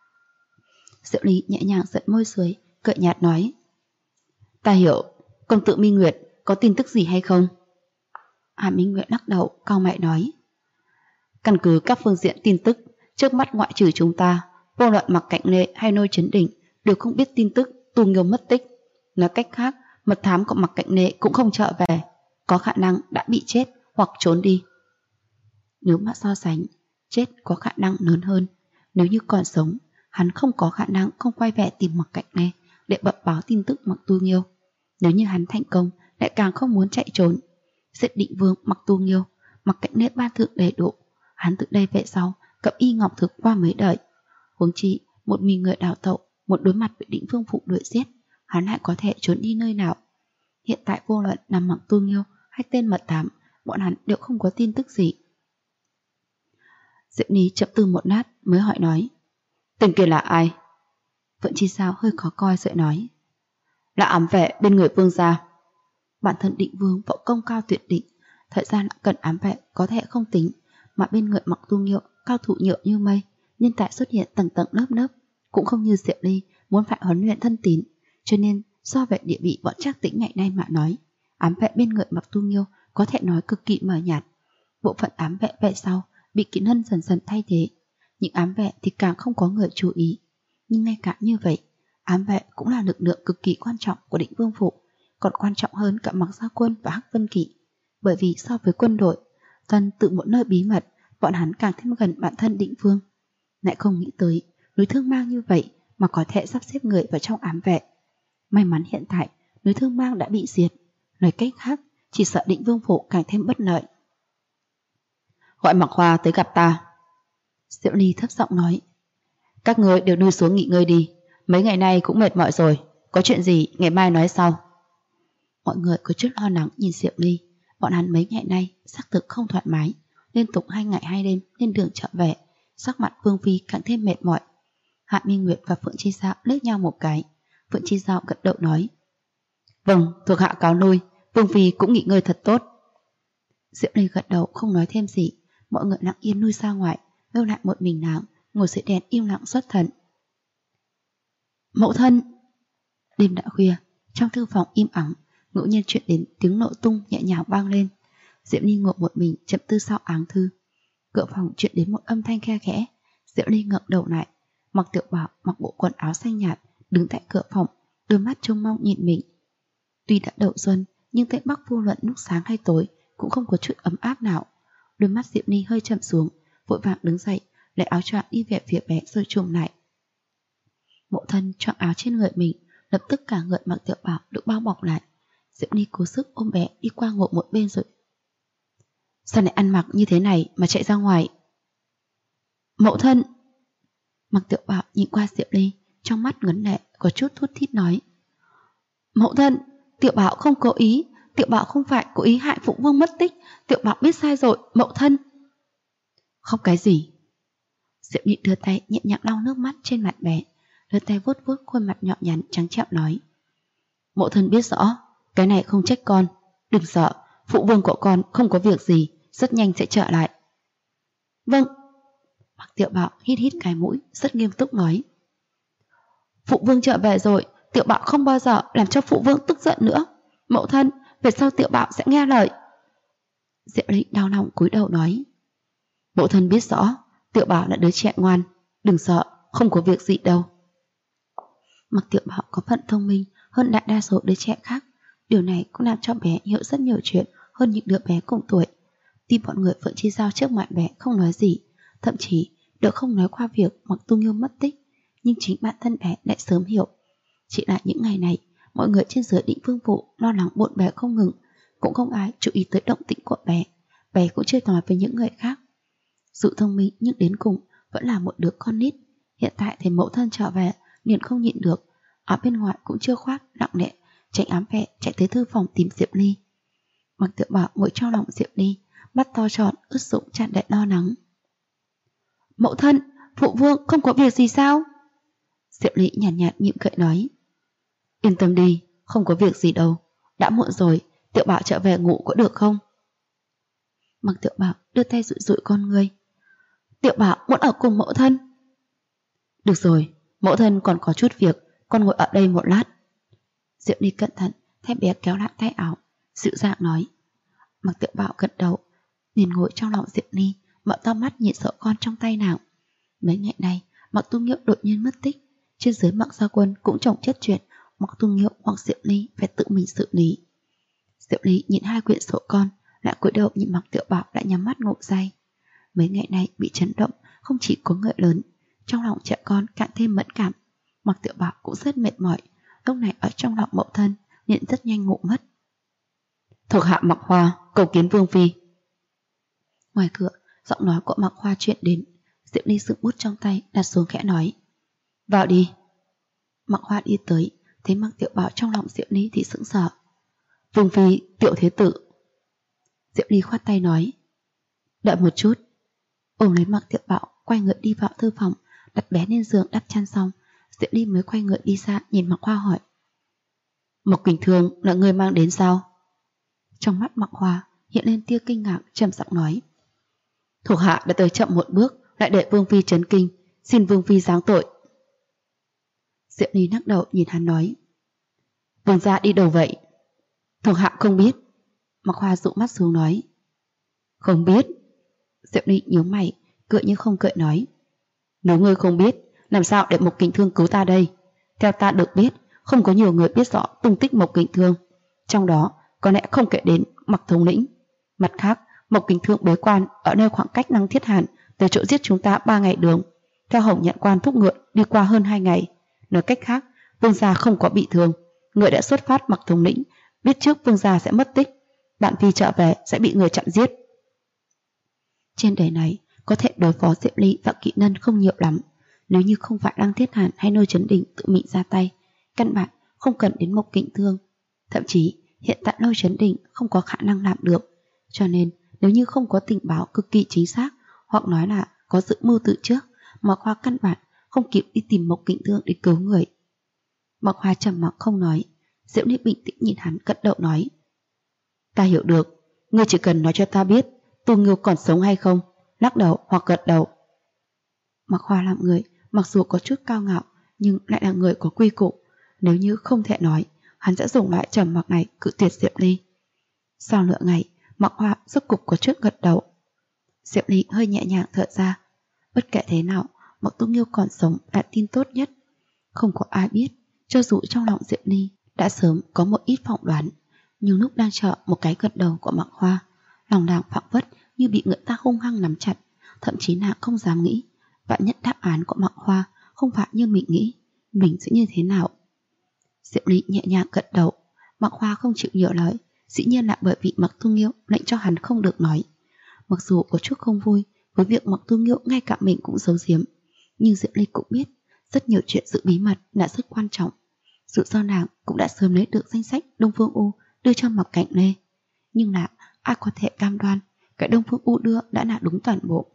Diệp Ly nhẹ nhàng giận môi dưới, cợt nhạt nói, ta hiểu, công tử Minh Nguyệt có tin tức gì hay không? Hạ Minh Nguyệt lắc đầu, cau mày nói, căn cứ các phương diện tin tức, trước mắt ngoại trừ chúng ta, vô luận Mặc Cạnh Lệ hay Nôi Chấn Đỉnh đều không biết tin tức Tu Nghiêu mất tích. Nói cách khác, mật thám của Mặc Cạnh Lệ cũng không trở về, có khả năng đã bị chết hoặc trốn đi. Nếu mà so sánh, chết có khả năng lớn hơn. Nếu như còn sống, hắn không có khả năng không quay về tìm Mặc Cạnh Lệ để bẩm báo tin tức Mặc Tu Nghiêu. Nếu như hắn thành công, lại càng không muốn chạy trốn. Giết Định Vương Mặc Tu Nghiêu, Mặc Cạnh Lệ ban thượng đầy đủ, hắn từ đây về sau cập y ngọc thực qua mấy đời. Huống chi một mình người đào tẩu, một đối mặt với Định Vương phụ đuổi giết, hắn lại có thể trốn đi nơi nào? Hiện tại vô luận là Mặc Tu Nghiêu hay tên mật thám, bọn hắn đều không có tin tức gì. Diệp Ly chậm tư một lát mới hỏi nói, tên kia là ai? Phượng Chi Sao hơi khó coi rồi nói, là ám vệ bên người Vương gia. Bản thân Định Vương võ công cao tuyệt đỉnh, thời gian cần ám vệ có thể không tính, mà bên người Mặc Tu Nghiêu cao thủ nhựa như mây, nhân tài xuất hiện tầng tầng lớp lớp, cũng không như Diệp Ly muốn phải huấn luyện thân tín, cho nên so về địa vị bọn Trác Tĩnh ngày nay mà nói, ám vệ bên người Mặc Tu Nghiêu có thể nói cực kỳ mờ nhạt. Bộ phận ám vệ về sau bị Kính Hân dần dần thay thế, những ám vệ thì càng không có người chú ý. Nhưng ngay cả như vậy, ám vệ cũng là lực lượng cực kỳ quan trọng của Định Vương phủ, còn quan trọng hơn cả Mặc Gia Quân và Hắc Vân Kỵ. Bởi vì so với quân đội, thân tự một nơi bí mật, bọn hắn càng thêm gần bản thân Định Vương. Lại không nghĩ tới núi Thương Mang như vậy mà có thể sắp xếp người vào trong ám vệ. May mắn hiện tại núi Thương Mang đã bị diệt, nói cách khác chỉ sợ Định Vương phủ càng thêm bất lợi. Gọi Mặc Hoa tới gặp ta. Diệu Ly thấp giọng nói, các người đều nuôi xuống nghỉ ngơi đi, mấy ngày nay cũng mệt mỏi rồi, có chuyện gì ngày mai nói sau. Mọi người có chút lo lắng nhìn Diệu Ly, bọn hắn mấy ngày nay xác thực không thoải mái, liên tục 2 ngày 2 đêm lên đường trở về, sắc mặt Vương Phi càng thêm mệt mỏi. Hạ Minh Nguyệt và Phượng Chi Giao liếc nhau một cái, Phượng Chi Giao gật đầu nói, vâng, thuộc hạ cáo lui, Vương Phi cũng nghỉ ngơi thật tốt. Diệu Ly gật đầu không nói thêm gì, mọi người lặng yên lui ra ngoài, lưu lại một mình nàng ngồi dưới đèn im lặng xuất thần. Mẫu thân. Đêm đã khuya, trong thư phòng im ắng, ngẫu nhiên chuyện đến tiếng nổ tung nhẹ nhàng vang lên. Diệu Ly ngồi một mình chậm tư sau áng thư. Cửa phòng chuyện đến một âm thanh khe khẽ. Diệu Ly ngẩng đầu lại, Mặc Tiểu Bảo mặc bộ quần áo xanh nhạt đứng tại cửa phòng, đôi mắt trông mong nhìn mình. Tuy đã đầu xuân, nhưng Tây Bắc vô luận lúc sáng hay tối cũng không có chút ấm áp nào. Đôi mắt Diệu Ly hơi chậm xuống, vội vàng đứng dậy, lấy áo choàng đi về phía bé rồi trùm lại. Mẫu thân choàng áo trên người mình, lập tức cả người Mặc Tiểu Bảo được bao bọc lại. Diệu Ly cố sức ôm bé đi qua ngộ một bên rồi sao lại ăn mặc như thế này mà chạy ra ngoài? Mẫu thân. Mặc Tiểu Bảo nhìn qua Diệu Ly, trong mắt ngấn lệ, có chút thút thít nói. Mẫu thân, Tiểu Bảo không cố ý, Tiểu Bảo không phải cố ý hại Phụng Vương mất tích, Tiểu Bảo biết sai rồi, mẫu thân. Không cái gì. Diệu Ly đưa tay nhẹ nhàng lau nước mắt trên mặt bé, đưa tay vuốt vuốt khuôn mặt nhỏ nhắn trắng trẻo nói. Mẫu thân biết rõ, cái này không trách con, đừng sợ, Phụ Vương của con không có việc gì, rất nhanh sẽ trở lại. Vâng. Mặc Tiểu Bảo hít hít cái mũi, rất nghiêm túc nói. Phụ Vương trở về rồi, Tiểu Bảo không bao giờ làm cho Phụ Vương tức giận nữa. Mẫu thân, về sau Tiểu Bảo sẽ nghe lời. Diệu Ly đau lòng cúi đầu nói. Mẫu thân biết rõ, Tiểu Bảo là đứa trẻ ngoan, đừng sợ, không có việc gì đâu. Mặc Tiểu Bảo có phận thông minh hơn đại đa số đứa trẻ khác, điều này cũng làm cho bé hiểu rất nhiều chuyện hơn những đứa bé cùng tuổi. Tuy bọn người Phượng Chi Giao trước mặt bé không nói gì, thậm chí đều không nói qua việc Mặc Tu Nghiêu mất tích, nhưng chính bản thân bé lại sớm hiểu. Chỉ là những ngày này, mọi người trên dưới Định Vương Phủ lo lắng bộn bề không ngừng, cũng không ai chú ý tới động tĩnh của bé. Bé cũng chưa nói với những người khác. Dù thông minh nhưng đến cùng vẫn là một đứa con nít. Hiện tại thấy mẫu thân trở về, liền không nhịn được, ở bên ngoài cũng chưa khoác, lặng lẽ tránh ám vệ chạy tới thư phòng tìm Diệu Ly. Mặc Tiểu Bảo ngồi trong lòng Diệu Ly, mắt to tròn ướt sũng tràn đầy lo lắng. Mẫu thân, Phụ Vương không có việc gì sao? Diệu Ly nhàn nhạt mỉm cười nói. Yên tâm đi, không có việc gì đâu, đã muộn rồi, Tiểu Bảo trở về ngủ có được không? Mặc Tiểu Bảo đưa tay dụi dụi con ngươi. Tiểu Bảo muốn ở cùng mẫu thân. Được rồi, mẫu thân còn có chút việc, con ngồi ở đây một lát. Diệu Ly cẩn thận thay bé kéo lại tay áo, dịu dàng nói. Mặc Tiểu Bảo gật đầu, liền ngồi trong lòng Diệu Ly, mở to mắt nhìn sợ con trong tay nào. Mấy ngày nay, Mặc Tu Nghiêu đột nhiên mất tích, trên dưới Mặc Gia Quân cũng chồng chất chuyện Mặc Tu Nghiêu hoặc Diệu Ly phải tự mình xử lý. Diệu Ly nhìn hai quyển sổ con, lại cúi đầu nhìn Mặc Tiểu Bảo lại nhắm mắt ngủ say. Mấy ngày nay bị chấn động, không chỉ có người lớn, trong lòng trẻ con càng thêm mẫn cảm. Mặc Tiểu Bảo cũng rất mệt mỏi, lúc này ở trong lòng mẫu thân nên rất nhanh ngủ mất. Thuộc hạ Mặc Hoa cầu kiến Vương phi. Ngoài cửa, giọng nói của Mặc Hoa truyền đến. Diệu Ly dựng bút trong tay đặt xuống khẽ nói. Vào đi. Mặc Hoa đi tới, thấy Mặc Tiểu Bảo trong lòng Diệu Ly thì sững sờ. Vương phi, Tiểu thế tử. Diệu Ly khoát tay nói. Đợi một chút. Ôm lấy Mặc Tiểu Bảo, quay người đi vào thư phòng, đặt bé lên giường đắp chăn xong, Diệu Ly mới quay người đi ra nhìn Mặc Hoa hỏi. Mộc Kình Thương là người mang đến sao? Trong mắt Mặc Hoa hiện lên tia kinh ngạc, trầm giọng nói. Thuộc hạ đã tới chậm một bước, lại để Vương phi chấn kinh, xin Vương phi giáng tội. Diệu Ly lắc đầu nhìn hắn nói. Vương gia đi đâu vậy? Thuộc hạ không biết. Mặc Hoa dụ mắt xuống nói. Không biết. Diệu Ly nhíu mày, cười như không cười nói. Nếu ngươi không biết, làm sao để Mộc Kình Thương cứu ta đây? Theo ta được biết, không có nhiều người biết rõ tung tích Mộc Kình Thương, trong đó có lẽ không kể đến Mặc thống lĩnh. Mặt khác, Mộc Kình Thương bế quan ở nơi khoảng cách Năng Thiết Hàn tới chỗ giết chúng ta 3 ngày đường. Theo Hồng Nhận Quan thúc ngựa đi qua hơn 2 ngày. Nói cách khác, Vương gia không có bị thương. Người đã xuất phát Mặc thống lĩnh, biết trước Vương gia sẽ mất tích, bạn phi trở về sẽ bị người chặn giết. Trên đời này có thể đối phó Diệu Ly và kỵ nân không nhiều lắm. Nếu như không phải Lăng Thiết Hàn hay Lôi Chấn Đình tự mình ra tay, căn bản không cần đến Mộc Kình Thương. Thậm chí hiện tại Lôi Chấn Đình không có khả năng làm được. Cho nên nếu như không có tình báo cực kỳ chính xác, hoặc nói là có dự mưu từ trước, Mạc Hoa căn bản không kịp đi tìm Mộc Kình Thương để cứu người. Mạc Hoa trầm mặc không nói. Diệu Ly bình tĩnh nhìn hắn, cất đầu nói. Ta hiểu được, ngươi chỉ cần nói cho ta biết Tu Nghiêu còn sống hay không, lắc đầu hoặc gật đầu. Mạc Hoa làm người mặc dù có chút cao ngạo, nhưng lại là người có quy củ. Nếu như không thể nói, hắn sẽ dùng loại trầm mặc này cự tuyệt Diệu Ly. Sau nửa ngày, Mạc Hoa rốt cục có chút gật đầu. Diệu Ly hơi nhẹ nhàng thở ra. Bất kể thế nào, Mạc Tu Nghiêu còn sống là tin tốt nhất. Không có ai biết, cho dù trong lòng Diệu Ly đã sớm có một ít phỏng đoán, nhưng lúc đang chờ một cái gật đầu của Mạc Hoa, lòng nàng phảng phất như bị người ta hung hăng nắm chặt, thậm chí nàng không dám nghĩ vạn nhất đáp án của Mạc Hoa không phải như mình nghĩ, mình sẽ như thế nào. Diệu Ly nhẹ nhàng gật đầu. Mạc Hoa không chịu nhiều lời, dĩ nhiên là bởi vì Mạc Tu Nghiêu lệnh cho hắn không được nói. Mặc dù có chút không vui với việc Mặc Tu Nghiêu ngay cả mình cũng giấu giếm, nhưng Diệp Ly cũng biết rất nhiều chuyện giữ bí mật là rất quan trọng. Dù sao nàng cũng đã sớm lấy được danh sách Đông Phương U đưa cho Mặc Cảnh Lê, nhưng là ai có thể cam đoan cái Đông Phương U đưa đã là đúng toàn bộ.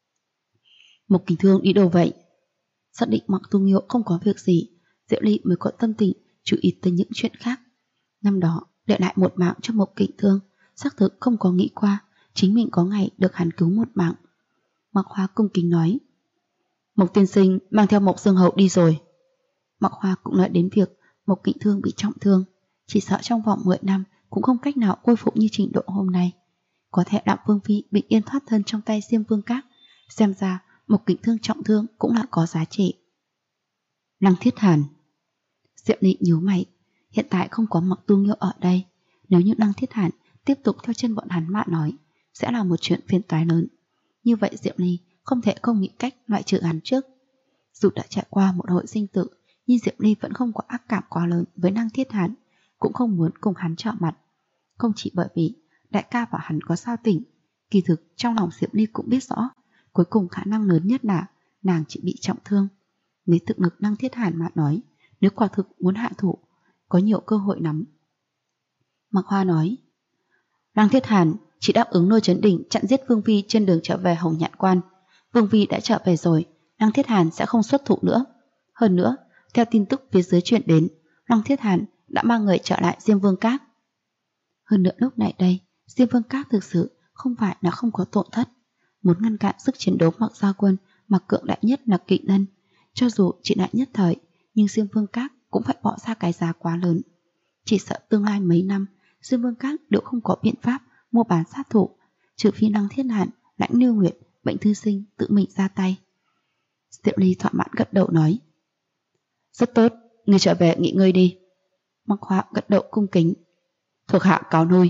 Mộc Kình Thương đi đâu vậy? Xác định Mặc Tu Nghiêu không có việc gì, Diệp Ly mới có tâm tình chú ý tới những chuyện khác. Năm đó để lại một mạng cho Mộc Kình Thương, xác thực không có nghĩ qua chính mình có ngày được hắn cứu một mạng. Mạc Hoa cung kính nói, Mộc tiên sinh mang theo Mộc Dương Hậu đi rồi. Mạc Hoa cũng nói đến việc Mộc Kình Thương bị trọng thương, chỉ sợ trong vòng 10 năm cũng không cách nào khôi phục như trình độ hôm nay. Có thể Đạm Vương Phi bình yên thoát thân trong tay Diêm Vương Các, xem ra Mộc Kình Thương trọng thương cũng là có giá trị. Lăng Thiết Hàn. Diệp Ly nhíu mày, hiện tại không có Mặc Tu Nghiêu ở đây, nếu như Lăng Thiết Hàn tiếp tục theo chân bọn hắn mà nói, sẽ là một chuyện phiền toái lớn. Như vậy Diệp Ly không thể không nghĩ cách loại trừ hắn trước. Dù đã trải qua một hồi sinh tử, nhưng Diệp Ly vẫn không có ác cảm quá lớn với Lăng Thiết Hàn, cũng không muốn cùng hắn chạm mặt. Không chỉ bởi vì đại ca và hắn có sao tỉnh, kỳ thực trong lòng Diệp Ly cũng biết rõ, cuối cùng khả năng lớn nhất là nàng chỉ bị trọng thương. Lấy thực lực Lăng Thiết Hàn mà nói, nếu quả thực muốn hạ thủ, có nhiều cơ hội lắm. Mạc Hoa nói, Lăng Thiết Hàn chỉ đáp ứng Lôi Chấn Đỉnh chặn giết Vương Phi trên đường trở về Hồng Nhạn Quan. Vương Phi đã trở về rồi, Lăng Thiết Hàn sẽ không xuất thủ nữa. Hơn nữa, theo tin tức phía dưới truyền đến, Lăng Thiết Hàn đã mang người trở lại Diêm Vương Các. Hơn nữa lúc này đây, Diêm Vương Các thực sự không phải là không có tổn thất. Muốn ngăn cản sức chiến đấu Mặc Gia Quân, Mặc Cượng đại nhất là Kỵ Lân. Cho dù chỉ là nhất thời, nhưng Diêm Vương Các cũng phải bỏ ra cái giá quá lớn. Chỉ sợ tương lai mấy năm, Diêm Vương Các đều không có biện pháp mua bán sát thủ, trừ phi Lăng Thiết Hàn, Lãnh Lưu Nguyệt, Bệnh Thư Sinh tự mình ra tay. Diệp Ly thỏa mãn gật đầu nói, rất tốt, người trở về nghỉ ngơi đi. Mạc Hoa gật đầu cung kính, thuộc hạ cáo lui.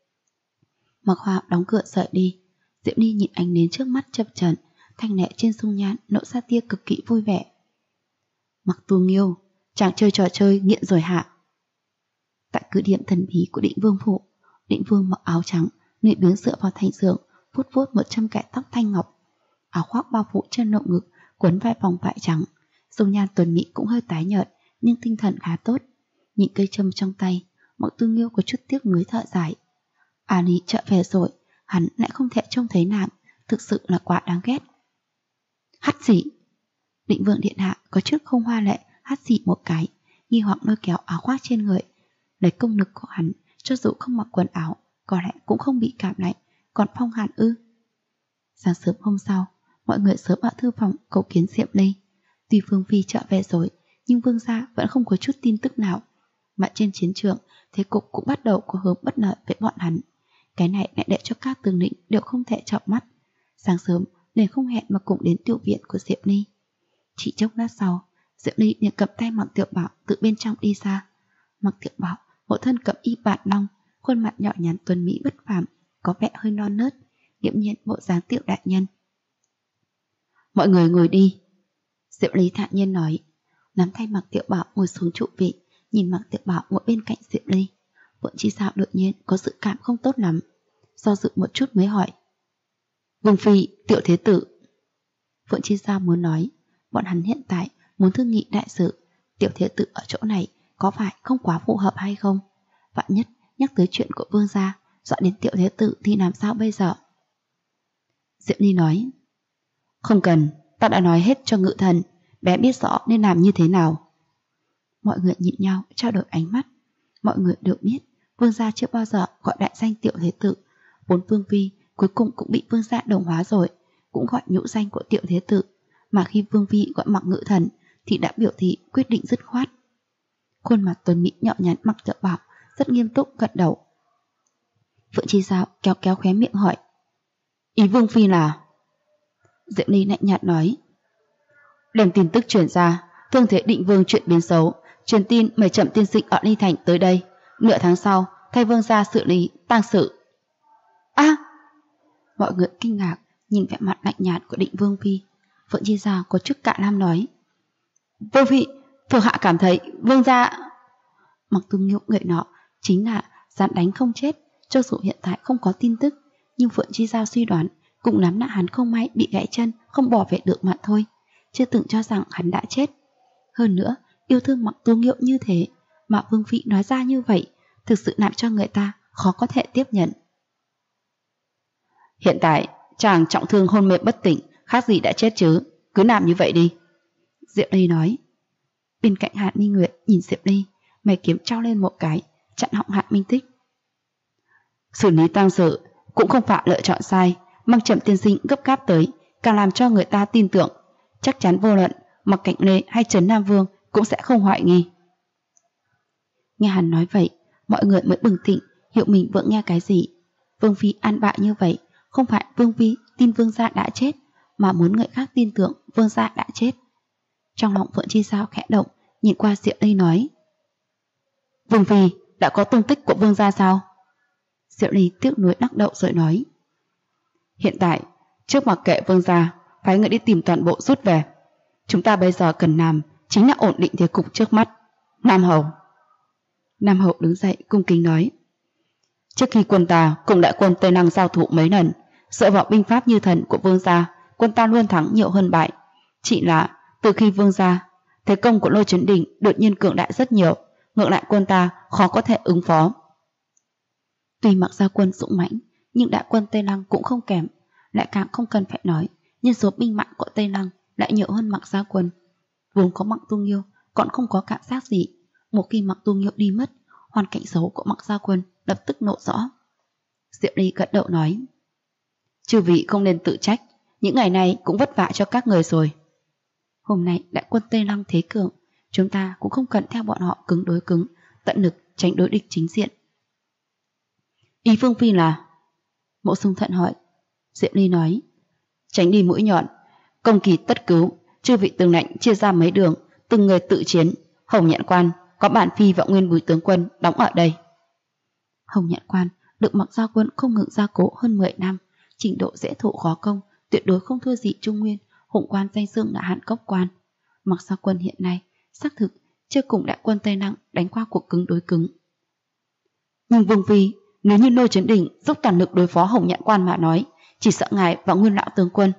Mạc Hoa đóng cửa rời đi. Diệp Ly nhìn ánh nến trước mắt chập chờn, thanh lệ trên dung nhan nộ ra tia cực kỳ vui vẻ. Mặc Tu Nghiêu, chàng chơi trò chơi nghiện rồi hạ. Tại cứ điểm thần bí của Định Vương phủ, Định Vương mặc áo trắng, lười biếng dựa vào thành giường, vuốt vuốt một châm kẽ tóc thanh ngọc, áo khoác bao phủ chân lộ ngực, quấn vài vòng vải trắng. Dung nhan tuấn mỹ cũng hơi tái nhợt, nhưng tinh thần khá tốt. Nhìn cây châm trong tay, Mặc Tu Nghiêu có chút tiếc nuối thở dài. Lý trở về rồi, hắn lại không thể trông thấy nàng, thực sự là quá đáng ghét. Hắt xỉ. Định Vương điện hạ có chút không hoa lệ, hắt xỉ một cái, nghi hoặc lôi kéo áo khoác trên người. Lấy công lực của hắn, cho dù không mặc quần áo, có lẽ cũng không bị cảm lạnh, còn phong hàn ư. Sáng sớm hôm sau, mọi người sớm ở thư phòng cầu kiến Diệp Ly. Tuy Vương Phi trở về rồi, nhưng Vương gia vẫn không có chút tin tức nào. Mà trên chiến trường, thế cục cũng bắt đầu có hướng bất lợi với bọn hắn. Cái này lại để cho các tướng lĩnh đều không thể chọn mắt. Sáng sớm liền không hẹn mà cùng đến tiểu viện của Diệp Ly. Chỉ chốc lát sau, Diệp Ly liền cầm tay Mạc Tiểu Bảo từ bên trong đi ra. Mạc Tiểu Bảo hộ thân cẩm y bạt long, khuôn mặt nhỏ nhắn tuấn mỹ bất phàm, có vẻ hơi non nớt, nghiễm nhiên bộ dáng tiểu đại nhân. Mọi người ngồi đi. Diệp Ly thản nhiên nói, nắm tay Mạc Tiểu Bảo ngồi xuống trụ vị, nhìn Mạc Tiểu Bảo ngồi bên cạnh Diệp Ly. Phượng Chi Sao đột nhiên có dự cảm không tốt lắm, do dự một chút mới hỏi, Vương Phi, Tiểu Thế Tử. Phượng Chi Sao muốn nói, bọn hắn hiện tại muốn thương nghị đại sự, Tiểu Thế Tử ở chỗ này có phải không quá phù hợp hay không? Vạn nhất nhắc tới chuyện của Vương gia, dọa đến Tiểu Thế Tử thì làm sao bây giờ? Diệp Ly nói, không cần, ta đã nói hết cho Ngự Thần, bé biết rõ nên làm như thế nào. Mọi người nhìn nhau trao đổi ánh mắt. Mọi người đều biết Vương gia chưa bao giờ gọi đại danh Tiểu Thế Tử. Bốn Vương Phi cuối cùng cũng bị Vương gia đồng hóa rồi, cũng gọi nhũ danh của Tiểu Thế Tử. Mà khi Vương Phi gọi Mạc Ngự Thần thì đã biểu thị quyết định dứt khoát. Khuôn mặt tuấn mỹ nhỏ nhắn Mạc Tiểu Bảo rất nghiêm túc gật đầu. Phượng Chi Sao kéo kéo khóe miệng hỏi, ý Vương Phi là? Diệp Ly lạnh nhạt nói, đem tin tức truyền ra, thương thế Định Vương chuyện biến xấu, truyền tin mời Trầm tiên sinh ở Ly Thành tới đây, nửa tháng sau thay Vương gia xử lý tang sự. Mọi người kinh ngạc nhìn vẻ mặt lạnh nhạt của Định Vương Phi. Phượng Chi Sao có chút cạ lam nói, Vương Phi, thuộc hạ cảm thấy Vương gia... Mặc Tu Nghiêu người nọ chính là dám đánh không chết, cho dù hiện tại không có tin tức, nhưng Phượng Chi Giao suy đoán cùng lắm là hắn không may bị gãy chân, không bỏ về được mà thôi, chưa từng cho rằng hắn đã chết. Hơn nữa, yêu thương Mặc Tu Nghiêu như thế mà Vương Phi nói ra như vậy, thực sự làm cho người ta khó có thể tiếp nhận. Hiện tại chàng trọng thương hôn mê bất tỉnh, khác gì đã chết chứ, cứ làm như vậy đi, Diệp Ly nói. Bên cạnh Hạ Minh Nguyệt nhìn Diệp Ly, mày kiếm trao lên một cái, chặn họng Hạ Minh Tích. Xử lý tang sự cũng không phải lựa chọn sai, Mặc Trầm tiên sinh gấp gáp tới, càng làm cho người ta tin tưởng, chắc chắn vô luận Mặc Cảnh Lê hay Trấn Nam Vương cũng sẽ không hoài nghi. Nghe hắn nói vậy, mọi người mới bừng tỉnh, hiểu mình vừa nghe cái gì. Vương Phi an bại như vậy, không phải Vương Phi tin Vương gia đã chết, mà muốn người khác tin tưởng Vương gia đã chết. Trong lòng Phượng Chi Giao khẽ động, nhìn qua Diệp Ly nói: Vương Phi đã có tung tích của Vương gia sao? Diệp Ly tiếc nuối lắc đầu rồi nói: Hiện tại, trước mặc kệ Vương gia, phái người đi tìm toàn bộ rút về. Chúng ta bây giờ cần làm chính là ổn định thế cục trước mắt. Nam Hầu. Nam Hầu đứng dậy cung kính nói: Trước khi quân ta cùng đại quân Tây Lăng giao thủ mấy lần, dựa vào binh pháp như thần của Vương gia, quân ta luôn thắng nhiều hơn bại. Chỉ là từ khi Vương gia, thế công của Lôi Chấn Đình đột nhiên cường đại rất nhiều, ngược lại quân ta khó có thể ứng phó. Tuy Mặc Gia quân dũng mãnh, nhưng đại quân Tây Lăng cũng không kém, lại càng không cần phải nói, nhân số binh mạng của Tây Lăng lại nhiều hơn Mặc Gia quân. Vốn có Mặc Tu Nghiêu còn không có cảm giác gì, một khi Mặc Tu Nghiêu đi mất, hoàn cảnh xấu của Mặc Gia quân lập tức nộ rõ. Diệp Ly gật đầu nói: Chư vị không nên tự trách, những ngày này cũng vất vả cho các người rồi. Hôm nay đại quân Tây Lăng thế cường, chúng ta cũng không cần theo bọn họ cứng đối cứng, tận lực tránh đối địch chính diện. Ý Vương Phi là? Mộ Dung Thận hỏi. Diệp Ly nói: Tránh đi mũi nhọn, công kỳ tất cứu, chư vị tướng lãnh chia ra mấy đường, từng người tự chiến. Hồng Nhạn Quan có bản Phi và Nguyên Bùi tướng quân đóng ở đây. Hồng Nhạn Quan được Mặc Gia quân không ngừng gia cố hơn 10 năm, trình độ dễ thủ khó công, tuyệt đối không thua gì Trung Nguyên. Hùng quan danh xưng là Hạn Cốc Quan. Mặc Gia quân hiện nay xác thực chưa cùng đại quân Tây Lăng đánh qua cuộc cứng đối cứng. Nhưng Vương Phi, nếu như Lôi Chấn Đình dốc toàn lực đối phó Hồng Nhạn Quan mà nói, chỉ sợ ngài và Nguyên lão tướng quân.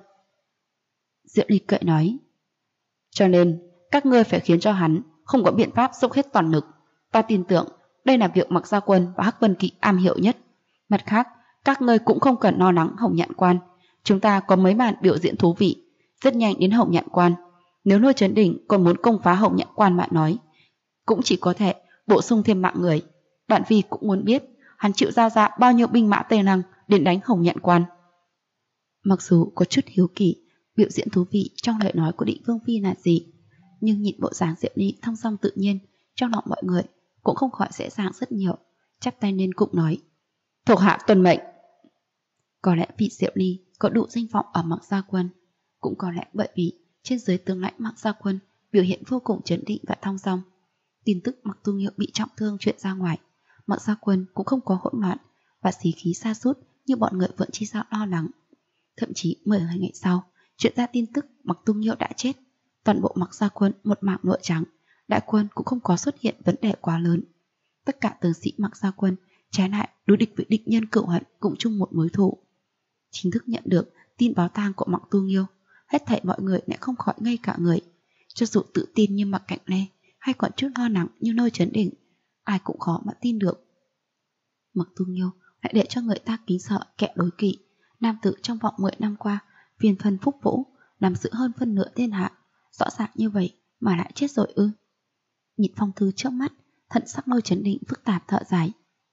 Diệp Ly cười nói: Cho nên các ngươi phải khiến cho hắn không có biện pháp dốc hết toàn lực. Ta tin tưởng đây là việc Mặc Gia quân và Hắc Vân Kỵ am hiểu nhất. Mặt khác, các ngươi cũng không cần lo lắng Hồng Nhạn Quan. Chúng ta có mấy màn biểu diễn thú vị, rất nhanh đến Hồng Nhạn Quan. Nếu Lôi Chấn Đình còn muốn công phá Hồng Nhạn Quan mà nói, cũng chỉ có thể bổ sung thêm mạng người. Bản Phi cũng muốn biết hắn chịu giao ra bao nhiêu binh mã Tây Lăng đến đánh Hồng Nhạn Quan. Mặc dù có chút hiếu kỳ biểu diễn thú vị trong lời nói của Định Vương Phi là gì, nhưng nhìn bộ dáng Diệp Ly thong dong tự nhiên, trong lòng mọi người cũng không khỏi dễ dàng rất nhiều, chắp tay lên cũng nói: Thuộc hạ tuân mệnh. Có lẽ vì Diệp Ly có đủ danh vọng ở Mặc Gia quân, cũng có lẽ bởi vì trên dưới tướng lãnh Mặc Gia quân biểu hiện vô cùng trấn định và thong dong. Tin tức Mặc Tu Nghiêu bị trọng thương truyền ra ngoài, Mặc Gia quân cũng không có hỗn loạn và xí khí sa sút như bọn người Phượng Chi Giao lo lắng. Thậm chí 12 ngày sau, truyền ra tin tức Mặc Tu Nghiêu đã chết, toàn bộ Mặc Gia quân một mảng lụa trắng, đại quân cũng không có xuất hiện vấn đề quá lớn. Tất cả tướng sĩ Mặc Gia quân trái lại đối địch với địch nhân cựu hận cũng chung một mối thù. Chính thức nhận được tin báo tang của Mặc Tu Nghiêu, hết thảy mọi người lại không khỏi ngây cả người. Cho dù tự tin như Mặc Cảnh Lê hay còn chút lo lắng như Lôi Chấn Đình, ai cũng khó mà tin được. Mặc Tu Nghiêu lại để cho người ta kính sợ kẻ đối kỵ, nam tử trong vòng 10 năm qua viên phân phúc vũ, nắm giữ hơn phân nửa thiên hạ, rõ ràng như vậy mà lại chết rồi ư? Nhìn phong thư trước mắt, thận sắc Lôi Chấn Đình phức tạp thở dài.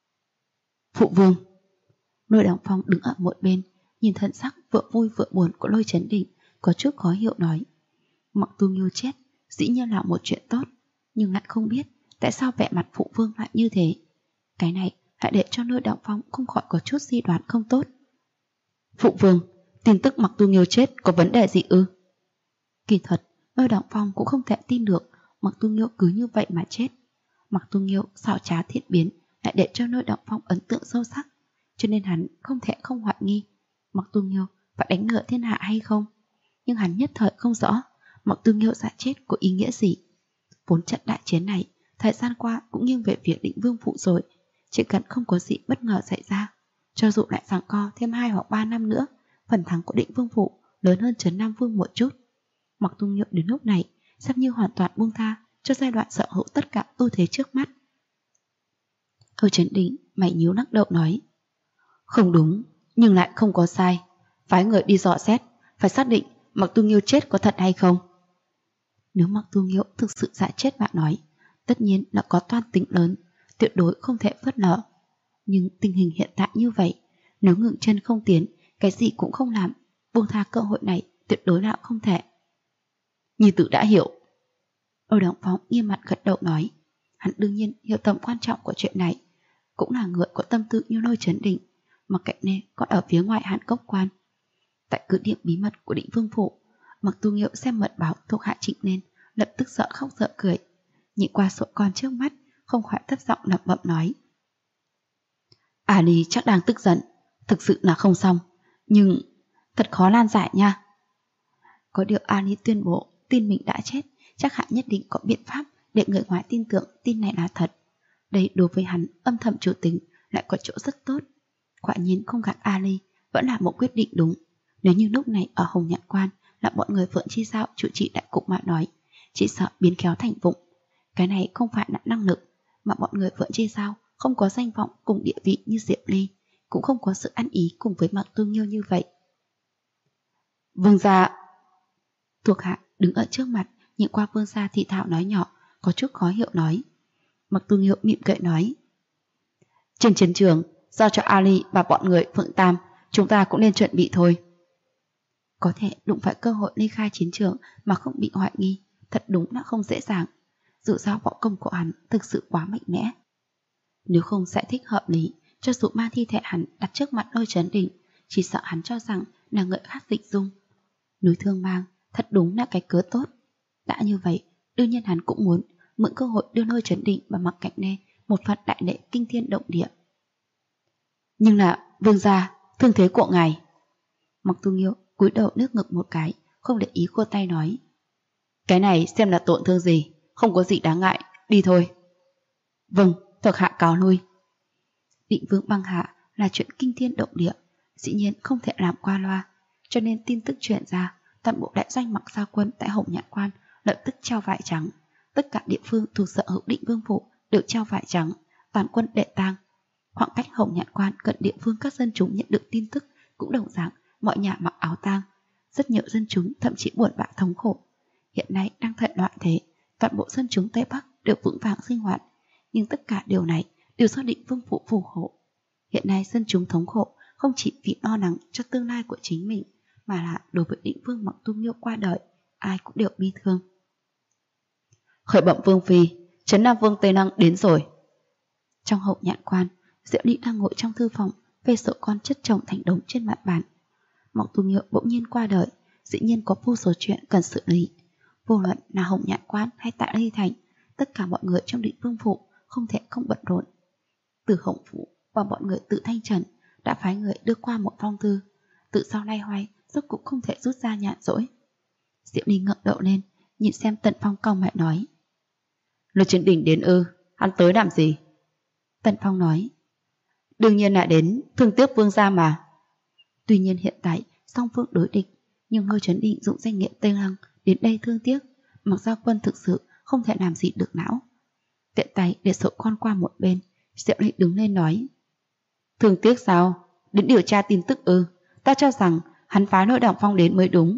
Phụ vương. Lôi Đằng Phong đứng ở một bên, nhìn thận sắc vừa vui vừa buồn của Lôi Chấn Đình, có chút khó hiểu nói: Mặc Tu Nghiêu chết dĩ nhiên là một chuyện tốt, nhưng lại không biết tại sao vẻ mặt phụ vương lại như thế. Cái này hãy để cho Lôi Đằng Phong không khỏi có chút suy đoán không tốt. Phụ vương, tin tức Mặc Tu Nghiêu chết có vấn đề gì ư? Kỳ thật, Lôi Đằng Phong cũng không thể tin được Mặc Tu Nghiêu cứ như vậy mà chết. Mặc Tu Nghiêu xảo trá thiện biến lại để cho Lôi Đằng Phong ấn tượng sâu sắc, cho nên hắn không thể không hoài nghi Mặc Tu Nghiêu phải đánh ngựa thiên hạ hay không. Nhưng hắn nhất thời không rõ Mặc Tu Nghiêu giả chết có ý nghĩa gì. Vốn trận đại chiến này thời gian qua cũng nghiêng về việc Định Vương phụ rồi, chỉ cần không có gì bất ngờ xảy ra, Cho dù lại giằng co thêm 2 hoặc 3 năm nữa, phần thắng của Định Vương Phủ lớn hơn Trấn Nam Vương một chút. Mặc Tu Nghiêu đến lúc này sắp như hoàn toàn buông tha cho giai đoạn sở hữu tất cả ưu thế trước mắt. Ở Trấn Định, mày nhíu lắc đầu nói: không đúng, nhưng lại không có sai. Phái người đi dò xét, phải xác định Mặc Tu Nghiêu chết có thật hay không. Nếu Mặc Tu Nghiêu thực sự dại chết mà nói, tất nhiên là có toan tính lớn, tuyệt đối không thể phớt lờ. Nhưng tình hình hiện tại như vậy, nếu ngừng chân không tiến, cái gì cũng không làm, buông tha cơ hội này tuyệt đối là không thể. Nhi tử đã hiểu. Âu Đặng Phong nghiêm mặt gật đầu nói. Hắn đương nhiên hiểu tầm quan trọng của chuyện này, cũng là người có tâm tư như Lôi Chấn Định, Mặc Cạnh Nê còn ở phía ngoài Hàn Cốc Quan. Tại cứ điểm bí mật của Định Vương Phủ, Mặc Tu Nghiêu xem mật báo thuộc hạ Trịnh nên lập tức sợ khóc sợ cười, nhìn qua sổ con trước mắt, không khỏi thấp giọng lẩm bẩm nói: Ali chắc đang tức giận, thực sự là không xong, nhưng thật khó lan giải nha. Có điều Ali tuyên bố tin mình đã chết, chắc hẳn nhất định có biện pháp để người ngoài tin tưởng tin này là thật. Đây đối với hắn âm thầm chủ tính lại có chỗ rất tốt. Quả nhiên không gạt Ali vẫn là một quyết định đúng. Nếu như lúc này ở Hồng Nhạn Quan là bọn người Phượng Chi Giao chủ trị đại cục mà nói, chỉ sợ biến khéo thành vụng. Cái này không phải là năng lực, mà bọn người Phượng Chi Giao không có danh vọng cùng địa vị như Diệp Ly, cũng không có sự ăn ý cùng với Mặc Tu Nghiêu như vậy. Vương gia. Thuộc hạ đứng ở trước mặt nhìn qua Vương gia thì thảo nói nhỏ, có chút khó hiểu nói. Mặc Tu Nghiêu mỉm cười nói: trên chiến trường giao cho Ali và bọn người Phượng Tam, chúng ta cũng nên chuẩn bị thôi. Có thể đụng phải cơ hội ly khai chiến trường mà không bị hoài nghi, thật đúng là không dễ dàng. Dù sao võ công của hắn thực sự quá mạnh mẽ. Nếu không giải thích hợp lý, cho dù mang thi thể hắn đặt trước mặt Lôi Chấn Định, chỉ sợ hắn cho rằng là người khác dịch dung. Núi Thương Mang thật đúng là cái cớ tốt. Đã như vậy, đương nhiên hắn cũng muốn mượn cơ hội đưa Lôi Chấn Định và Mặc Cạnh Nê một phần đại lễ kinh thiên động địa. Nhưng là vương gia, thương thế của ngài. Mặc Tu Nghiêu cúi đầu nước ngực một cái, không để ý cô tay nói: cái này xem là tổn thương gì, không có gì đáng ngại, đi thôi. Vâng, thuộc hạ cáo lui. Định Vương băng hạ là chuyện kinh thiên động địa, dĩ nhiên không thể làm qua loa, cho nên tin tức truyền ra, toàn bộ đại doanh Mặc Gia quân tại Hồng Nhạn Quan lập tức treo vải trắng. Tất cả địa phương thuộc sở hữu Định Vương Phủ đều treo vải trắng, toàn quân đệ tang. Khoảng cách Hồng Nhạn Quan cận địa phương các dân chúng nhận được tin tức cũng đồng dạng, mọi nhà mặc áo tang. Rất nhiều dân chúng thậm chí buồn bã thống khổ. Hiện nay đang thận loạn thế, toàn bộ dân chúng Tây Bắc đều vững vàng sinh hoạt, nhưng tất cả điều này đều do Định Vương Phủ phù hộ. Hiện nay dân chúng thống khổ không chỉ vì lo lắng cho tương lai của chính mình, mà là đối với Định Vương Mặc Tu Nghiêu qua đời, ai cũng đều bi thương. Khởi bẩm Vương Phi, Trấn Nam Vương Tây Năng đến rồi. Trong Hậu Nhạn Quan, Diệu Ly đang ngồi trong thư phòng, phê sổ con chất chồng thành đống trên mặt bàn. Mặc Tu Nghiêu bỗng nhiên qua đời, dĩ nhiên có vô số chuyện cần xử lý. Vô luận là Hồng Nhạn Quan hay tại Ly Thành, tất cả mọi người trong Định Vương Phủ không thể không bận rộn. Từ Hồng Phủ và bọn người tự Thanh Trần đã phái người đưa qua một phong thư, tự sau nay hoay rốt cũng không thể rút ra nhàn rỗi. Diệu Ly ngẩng đầu lên, nhìn xem Tần Phong cau mày nói: Lôi Chấn Định đến ư? Hắn tới làm gì? Tần Phong nói: đương nhiên là đến thương tiếc vương gia mà. Tuy nhiên hiện tại song phương đối địch, nhưng Lôi Chấn Định dụng danh nghĩa Tây Lăng đến đây thương tiếc, Mặc Gia quân thực sự không thể làm gì được não. Tiện tay để sổ con qua một bên, Diệu Ly đứng lên nói: thương tiếc sao? Đến điều tra tin tức ư? Ta cho rằng hắn phái Lôi Đằng Phong đến mới đúng.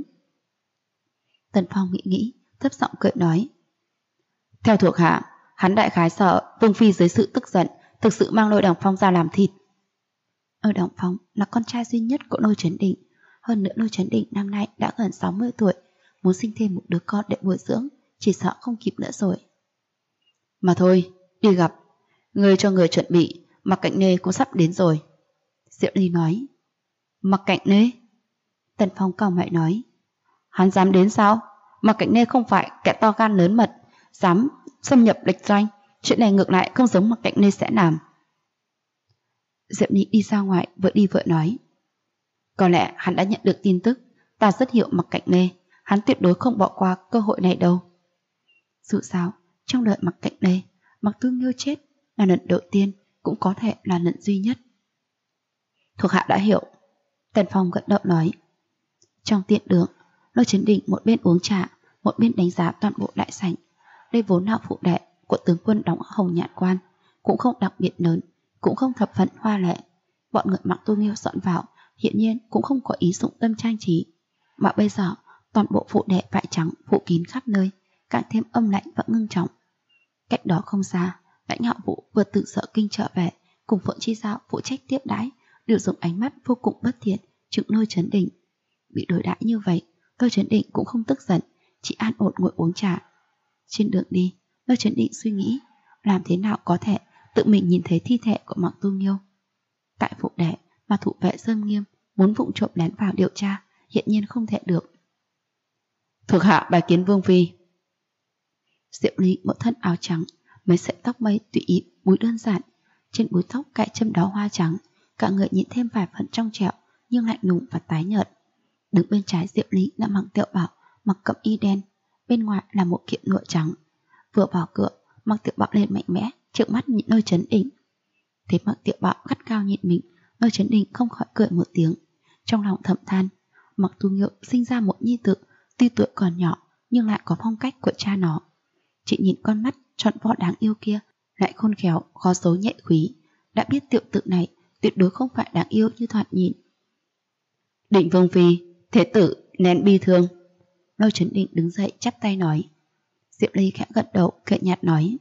Tần Phong nghĩ, thấp giọng cười nói: theo thuộc hạ, hắn đại khái sợ Vương Phi dưới sự tức giận thực sự mang Lôi Đằng Phong ra làm thịt. Lôi Đằng Phong là con trai duy nhất của Lôi Chấn Định, hơn nữa Lôi Chấn Định năm nay đã gần 60 tuổi, muốn sinh thêm một đứa con để bồi dưỡng, chỉ sợ không kịp nữa rồi. Mà thôi, đi gặp. Người cho người chuẩn bị, Mặc Cạnh Nê cũng sắp đến rồi. Diệu Ly nói. Mặc Cạnh Nê? Tần Phong cau mày nói. Hắn dám đến sao? Mặc Cạnh Nê không phải kẻ to gan lớn mật, dám xâm nhập địch doanh, chuyện này ngược lại không giống Mặc Cạnh Nê sẽ làm. Diệu Ly đi ra ngoài vừa đi vừa nói. Có lẽ hắn đã nhận được tin tức, ta rất hiểu Mặc Cạnh Nê, hắn tuyệt đối không bỏ qua cơ hội này đâu. Dù sao, trong đời Mặc Cạnh Nê, Mặc Tu Nghiêu chết là lần đầu tiên, cũng có thể là lần duy nhất. Thuộc hạ đã hiểu. Tần Phong gật đầu nói. Trong tiện đường, Lôi Chấn Định một bên uống trà, một bên đánh giá toàn bộ đại sảnh. Đây vốn là phụ đệ của tướng quân đóng ở Hồng Nhạn Quan, cũng không đặc biệt lớn, cũng không thập phần hoa lệ. Bọn người Mạc Tu Nghiêu dọn vào, hiển nhiên cũng không có ý dụng tâm trang trí. Mà bây giờ, toàn bộ phụ đệ vải trắng phủ kín khắp nơi, càng thêm âm lạnh và ngưng trọng. Cách đó không xa, Lãnh Hạo Vũ vừa tự sợ kinh trở về, cùng Phượng Chi Giao phụ trách tiếp đãi, đều dùng ánh mắt vô cùng bất thiện chừng Lôi Chấn Định. Bị đối đãi như vậy, Lôi Chấn Định cũng không tức giận, chỉ an ổn ngồi uống trà. Trên đường đi, Lôi Chấn Định suy nghĩ làm thế nào có thể tự mình nhìn thấy thi thể của Mạc Tu Nghiêu. Tại phụ đệ mà thủ vệ Sơn Nghiêm muốn vụng trộm lén vào điều tra, hiện nhiên không thể được. Thuộc hạ bài kiến Vương phi. Diệu Ly một thân áo trắng, mấy sợi tóc mây tùy ý búi đơn giản, trên búi tóc cài châm đóa hoa trắng, cả người nhìn thêm vài phần trong trẻo nhưng lạnh lùng và tái nhợt. Đứng bên trái Diệu Ly là Mạc Tiểu Bảo, mặc cẩm y đen, bên ngoài là một kiện lụa trắng. Vừa vào cửa, Mạc Tiểu Bảo lên mạnh mẽ, trợn mắt nhìn Lôi Chấn Định. Thấy Mạc Tiểu Bảo gắt cao nhìn mình, Lôi Chấn Định không khỏi cười một tiếng, trong lòng thầm than, Mạc Tu Nghiêu sinh ra một nhi tử, tuy tuổi còn nhỏ nhưng lại có phong cách của cha nó. Chị nhìn con mắt tròn vo đáng yêu kia, lại khôn khéo, khó giấu nhạy quý, đã biết tiểu tử này tuyệt đối không phải đáng yêu như thoạt nhìn. Định Vương phi, thế tử nén bi thương. Lôi Chấn Định đứng dậy chắp tay nói. Diệu Ly khẽ gật đầu, cười nhạt nói.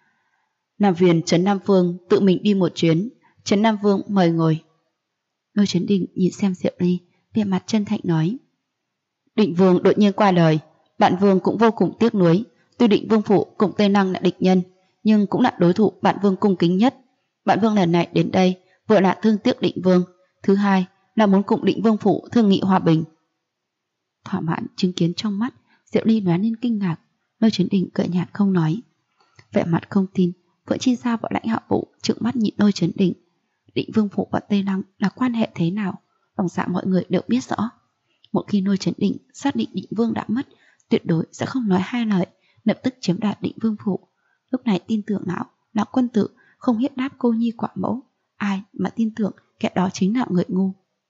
Nam Viên Trấn Nam Vương tự mình đi một chuyến, Trấn Nam Vương mời ngồi. Lôi Chấn Định nhìn xem Diệu Ly, vẻ mặt chân thành nói. Định Vương đột nhiên qua đời, bạn Vương cũng vô cùng tiếc nuối. Tuy Định Vương phủ cùng Tây Năng là địch nhân, nhưng cũng là đối thủ bạn Vương cung kính nhất. Bạn Vương lần này đến đây vừa là thương tiếc Định Vương, thứ hai là muốn cùng Định Vương phủ thương nghị hòa bình. Thỏa mãn chứng kiến trong mắt Diệu Ly lóe lên kinh ngạc. Lôi Chấn Định cười nhạt không nói. Vẻ mặt không tin, Phượng Chi Giao và Lãnh Hạo Vũ trợn mắt nhìn Lôi Chấn Định. Định Vương phủ và Tây Năng là quan hệ thế nào, đồng dạng mọi người đều biết rõ. Một khi Lôi Chấn Định xác định Định Vương đã mất, tuyệt đối sẽ không nói hai lời, lập tức chiếm đoạt Định Vương phủ. Lúc này tin tưởng lão quân tử không hiếp đáp cô nhi quả mẫu, ai mà tin tưởng kẻ đó chính là người ngu.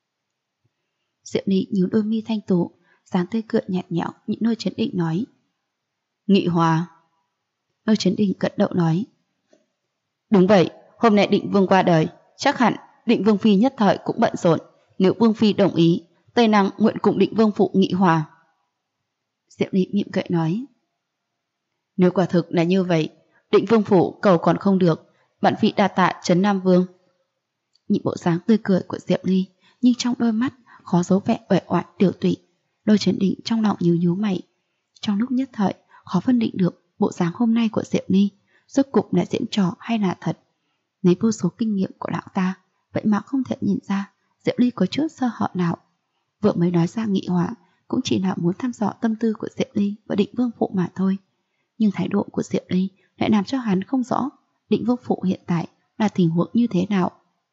Diệu Ly nhíu đôi mi thanh tú, dáng tươi cười nhạt nhẽo nhìn Lôi Chấn Định nói. Nghị hòa. Lôi Chấn Định gật đầu nói. Đúng vậy, hôm nay Định Vương qua đời, chắc hẳn Định Vương phi nhất thời cũng bận rộn. Nếu Vương phi đồng ý, Tây Năng nguyện cùng Định Vương phụ nghị hòa. Diệu Ly mỉm cười nói. Nếu quả thực là như vậy, Định Vương phủ cầu còn không được, bạn vị đa tạ Trấn Nam Vương. Nhìn bộ dáng tươi cười của Diệu Ly, nhưng trong đôi mắt khó giấu vẻ uể oải tiểu tụy. Lôi Chấn Định trong lòng nhíu mày. Trong lúc nhất thời khó phân định được bộ dáng hôm nay của Diệu Ly rốt cục là diễn trò hay là thật. Lấy vô số kinh nghiệm của lão ta, vậy mà không thể nhìn ra Diệu Ly có chút sơ hở nào. Vừa mới nói ra nghị hòa cũng chỉ là muốn thăm dò tâm tư của Diệu Ly và Định Vương phụ mà thôi. Nhưng thái độ của Diệu Ly lại làm cho hắn không rõ Định Vương phụ hiện tại là tình huống như thế nào.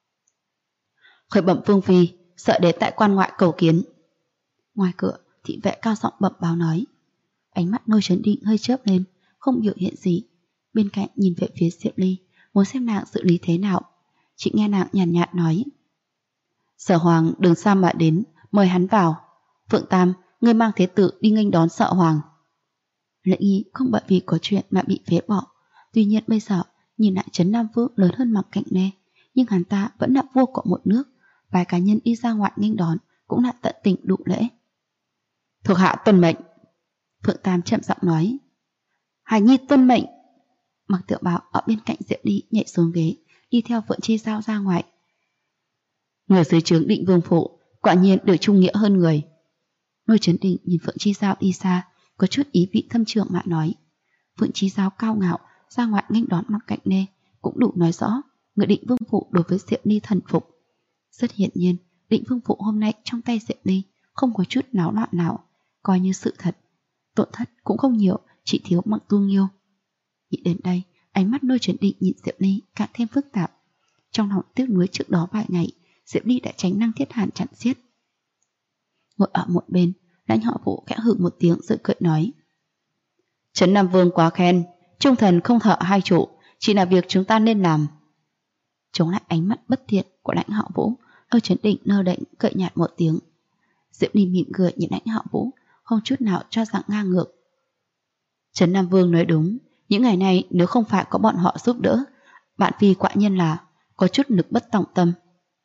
Khởi bẩm Vương phi, sợ đến tại quan ngoại cầu kiến. Ngoài cửa, thị vệ cao giọng bẩm báo nói. Ánh mắt Lôi Chấn Định hơi chớp lên, không biểu hiện gì. Bên cạnh nhìn về phía Diệu Ly, muốn xem nàng xử lý thế nào. Chị nghe nàng nhàn nhạt nói. Sở Hoàng đường xa mà đến, mời hắn vào. Phượng Tam, ngươi mang thế tử đi nghênh đón Sở Hoàng. Lệ Nghi không bởi vì có chuyện mà bị phế bỏ. Tuy nhiên bây giờ nhìn lại Trấn Nam Vương lớn hơn Mạc Cạnh Nê, nhưng hắn ta vẫn là vua của một nước. Vài cá nhân đi ra ngoài nghênh đón cũng là tận tình đủ lễ. Thuộc hạ tuân mệnh. Phượng Tam chậm giọng nói. Hải nhi tuân mệnh. Mạc Tiểu Bảo ở bên cạnh Diệu Ly nhảy xuống ghế, đi theo Phượng Chi Giao ra ngoài. Người dưới trướng Định Vương phụ quả nhiên được trung nghĩa hơn người. Lôi Chấn Định nhìn Phượng Chi Giao đi xa, có chút ý vị thâm trường mà nói. Phượng Chi Giao cao ngạo ra ngoài nghênh đón Mạc Cạnh Nê cũng đủ nói rõ người Định Vương phụ đối với Diệu Ly thần phục. Rất hiển nhiên, Định Vương phụ hôm nay trong tay Diệu Ly không có chút náo loạn nào, coi như sự thật. Tổn thất cũng không nhiều, chỉ thiếu Mạc Tu Nghiêu. Nghĩ đến đây, ánh mắt Lôi Chấn Định nhìn Diệu Ly càng thêm phức tạp. Trong lòng tiếc nuối trước đó vài ngày, Diệu Ly đã tránh năng thiết hàn chặn xiết. Ngồi ở một bên, Lãnh Họ Vũ khẽ hừ một tiếng rồi cười nói. Trấn Nam Vương quá khen, trung thần không thợ hai trụ, chỉ là việc chúng ta nên làm. Chống lại ánh mắt bất thiện của Lãnh Họ Vũ, Âu Trấn Định nơ đễnh cợt nhạt một tiếng. Diệp Ly mỉm cười nhìn Lãnh Hạo Vũ, không chút nào cho rằng ngang ngược. Trấn Nam Vương nói đúng, những ngày này nếu không phải có bọn họ giúp đỡ, bạn phi quả nhiên là có chút lực bất tòng tâm.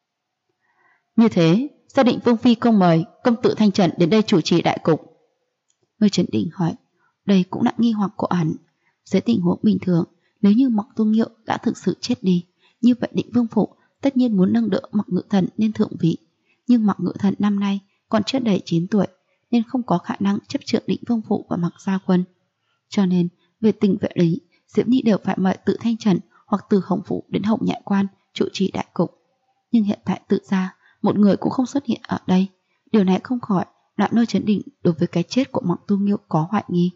Như thế, gia định Vương phi không mời công tử Thanh Trần đến đây chủ trì đại cục. Âu Trấn Định hỏi, đây cũng là nghi hoặc của hắn. Dưới tình huống bình thường, nếu như Mạc Tu Nghiêu đã thực sự chết đi, như vậy Định Vương phủ tất nhiên muốn nâng đỡ Mạc Ngự Thần lên thượng vị. Nhưng Mạc Ngự Thần năm nay còn chưa đầy 9 tuổi, nên không có khả năng chấp trưởng Định Vương phủ và Mạc gia quân. Cho nên, về tình vệ lý, Diệp Nhi đều phải mời Tự Thanh Trần hoặc Từ Hồng phủ đến Hồng Nhạn quan chủ trì đại cục. Nhưng hiện tại Tự gia một người cũng không xuất hiện ở đây. Điều này không khỏi làm Âu Trấn Định đối với cái chết của Mạc Tu Nghiêu có hoài nghi.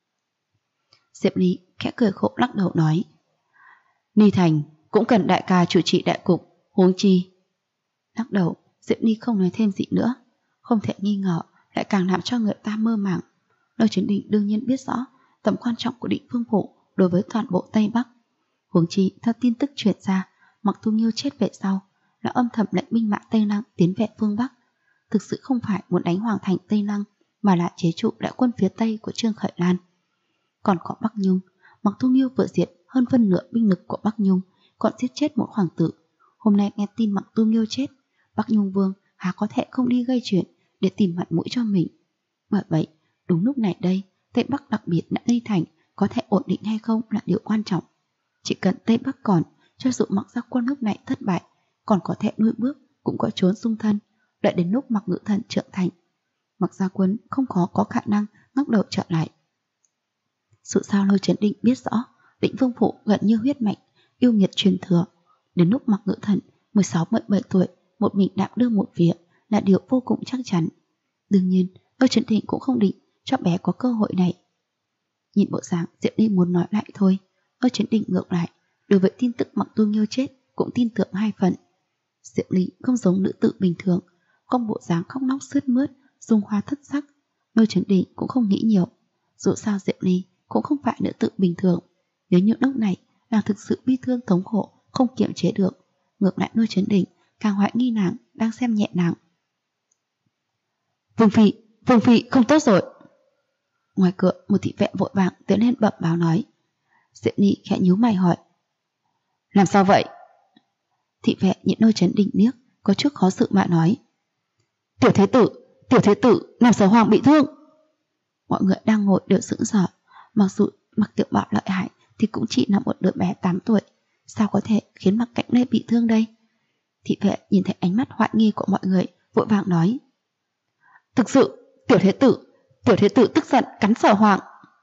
Diệp Ly khẽ cười khổ lắc đầu nói, Ni Thành cũng cần đại ca chủ trì đại cục, huống chi. Lắc đầu, Diệp Ly không nói thêm gì nữa. Không thể nghi ngờ, lại càng làm cho người ta mơ màng. Âu Trấn Định đương nhiên biết rõ tầm quan trọng của Định Vương phủ đối với toàn bộ Tây Bắc. Huống chi theo tin tức truyền ra, Mạc Tu Nghiêu chết về sau là âm thầm lệnh binh mã Tây Lăng tiến về phương Bắc. Thực sự không phải muốn đánh hoàng thành Tây Lăng, mà là chế trụ đại quân phía Tây của Trương Khởi Lan. Còn có Bắc Nhung, Mạc Tu Nghiêu vừa diệt hơn phân nửa binh lực của Bắc Nhung, còn giết chết một hoàng tử. Hôm nay nghe tin Mạc Tu Nghiêu chết, Bắc Nhung Vương há có thể không đi gây chuyện để tìm mặt mũi cho mình. Bởi vậy, đúng lúc này đây, Tây Bắc đặc biệt là Tây Thành có thể ổn định hay không là điều quan trọng. Chỉ cần Tây Bắc còn, cho dù Mạc gia quân lúc này thất bại, còn có thể nuôi bước, cũng có trốn xung thân, đợi đến lúc Mạc Ngự Thần trưởng thành. Mạc gia quân không có khả năng ngóc đầu trở lại. Dù sao Âu Trấn Định biết rõ, Định Vương phủ gần như huyết mạch, yêu nghiệt truyền thừa. Đến lúc Mạc Ngự Thần 16-17 tuổi, một mình đảm đương một việc là điều vô cùng chắc chắn. Đương nhiên, Âu Trấn Định cũng không định cho bé có cơ hội này. Nhìn bộ dạng Diệp Ly muốn nói lại thôi, Âu Trấn Định ngược lại, đối với tin tức Mạc Tu Nghiêu chết cũng tin tưởng 2 phần. Diệp Ly không giống nữ tử bình thường, không bộ dáng khóc lóc sướt mướt, dung hoa thất sắc. Âu Trấn Định cũng không nghĩ nhiều. Dù sao Diệp Ly cũng không phải nữ tử bình thường. Nếu như lúc này nàng thực sự bi thương thống khổ, không kiềm chế được, ngược lại Âu Trấn Định càng hoài nghi nàng đang xem nhẹ nàng. Vương phi không tốt rồi. Ngoài cửa một thị vệ vội vàng tiến lên bẩm báo nói. Diệp Ly khẽ nhíu mày hỏi, làm sao vậy? Thị vệ nhìn Âu Trấn Định liếc, có chút khó xử mà nói, Tiểu thế tử làm Sở Hoàng bị thương. Mọi người đang ngồi đều sững sờ. Mặc dù Mạc Tiểu Bảo lợi hại thì cũng chỉ là một đứa bé 8 tuổi, sao có thể khiến Mạc Cảnh Lê bị thương đây? Thị vệ nhìn thấy ánh mắt hoài nghi của mọi người, vội vàng nói, thực sự tiểu thế tử tức giận cắn Sở Hoàng.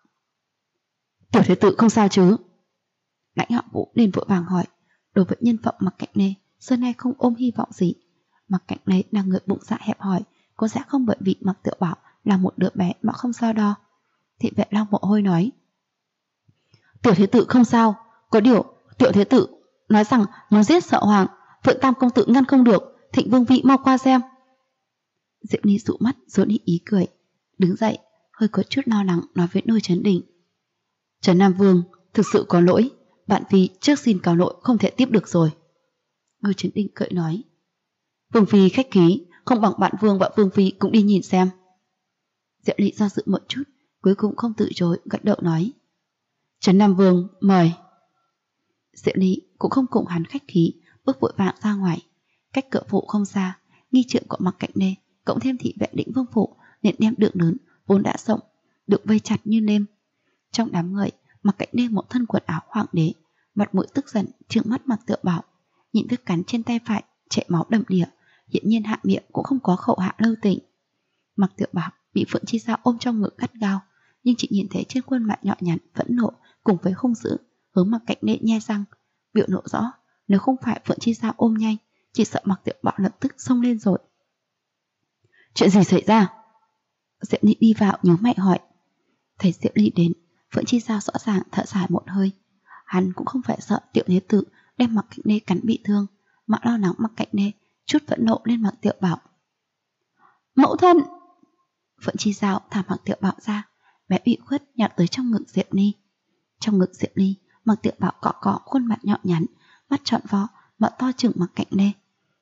Tiểu thế tử không sao chứ? Lãnh Hạo Vũ nên vội vàng hỏi. Đối với nhân phẩm Mạc Cảnh Lê, xưa nay không ôm hy vọng gì. Mạc Cảnh Lê là người bụng dạ hẹp hòi, có sẽ không bởi vì Mạc Tiểu Bảo là một đứa bé mà không sao đo. Thị vệ lau mồ hôi nói, tiểu thế tử không sao, có điều tiểu thế tử nói rằng muốn giết Sở Hoàng, Phượng Tam công tử ngăn không được, Thịnh Vương vị mau qua xem. Diệp Ly dụ mắt rồi đi ý cười, đứng dậy hơi có chút lo lắng nói với Âu Trấn Định, Trấn Nam Vương thực sự có lỗi, bạn phi trước xin cáo lỗi không thể tiếp được rồi. Âu Trấn Định cười nói, Vương phi khách khí, không bằng bạn Vương và Vương phi cũng đi nhìn xem. Diệp Ly do dự một chút, cuối cùng không từ chối, gật đầu nói, Trấn Nam Vương mời. Diệp Ly cũng không cùng hắn khách khí, bước vội vàng ra ngoài. Cách cửa phủ không xa, nghi trượng của Mạc Cảnh Lê cộng thêm thị vệ Định Vương phủ nên đem đường lớn vốn đã rộng được vây chặt như nêm. Trong đám người, Mạc Cảnh Lê một thân quần áo hoàng đế, mặt mũi tức giận trừng mắt Mạc Tiểu Bảo, nhìn vết cắn trên tay phải chảy máu đầm đìa, hiển nhiên hạ miệng cũng không có khẩu hạ lâu tịnh. Mạc Tiểu Bảo bị Phượng Chi Giao ôm trong ngực gắt gao, nhưng chỉ nhìn thấy trên khuôn mặt nhỏ nhắn phẫn nộ cùng với hung dữ hướng Mạc Cảnh Lê nhe răng, biểu lộ rõ nếu không phải Phượng Chi Giao ôm nhanh, chỉ sợ Mạc Tiểu Bảo lập tức xông lên rồi. Chuyện gì xảy ra? Diệp Ly đi vào nhíu mày hỏi. Thấy Diệp Ly đến, Phượng Chi Giao rõ ràng thở dài một hơi. Hắn cũng không phải sợ tiểu thế tử đem Mạc Cảnh Lê cắn bị thương, mà lo lắng Mạc Cảnh Lê chút phẫn nộ lên Mạc Tiểu Bảo. Mẫu thân! Phượng Chi Giao thả Mạc Tiểu Bảo ra, bé ủy khuất nhặt tới trong ngực Diệp Ly. Trong ngực Diệp Ly, Mạc Tiểu Bảo cọ cọ khuôn mặt nhỏ nhắn, mắt tròn vo, mở to chừng Mạc Cảnh Lê.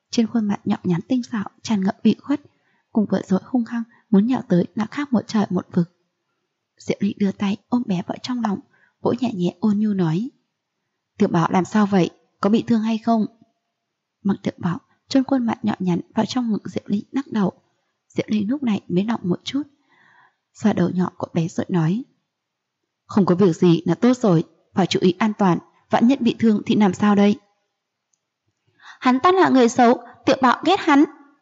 Trên khuôn mặt nhỏ nhắn tinh xảo tràn ngập ủy khuất, cùng vừa rồi hung hăng muốn nhào tới là khác một trời một vực. Diệu Ly đưa tay ôm bé vào trong lòng, vỗ nhẹ nhẹ ôn nhu nói: Tiểu Bảo làm sao vậy, có bị thương hay không? Mặc Tiểu Bảo chôn khuôn mặt nhỏ nhắn vào trong ngực Diệu Ly lắc đầu. Diệu Ly lúc này mới lòng một chút, xoa đầu nhỏ của bé rồi nói: Không có việc gì là tốt rồi, phải chú ý an toàn, vạn nhất bị thương thì làm sao đây? Hắn ta là người xấu, Tiểu Bảo ghét hắn.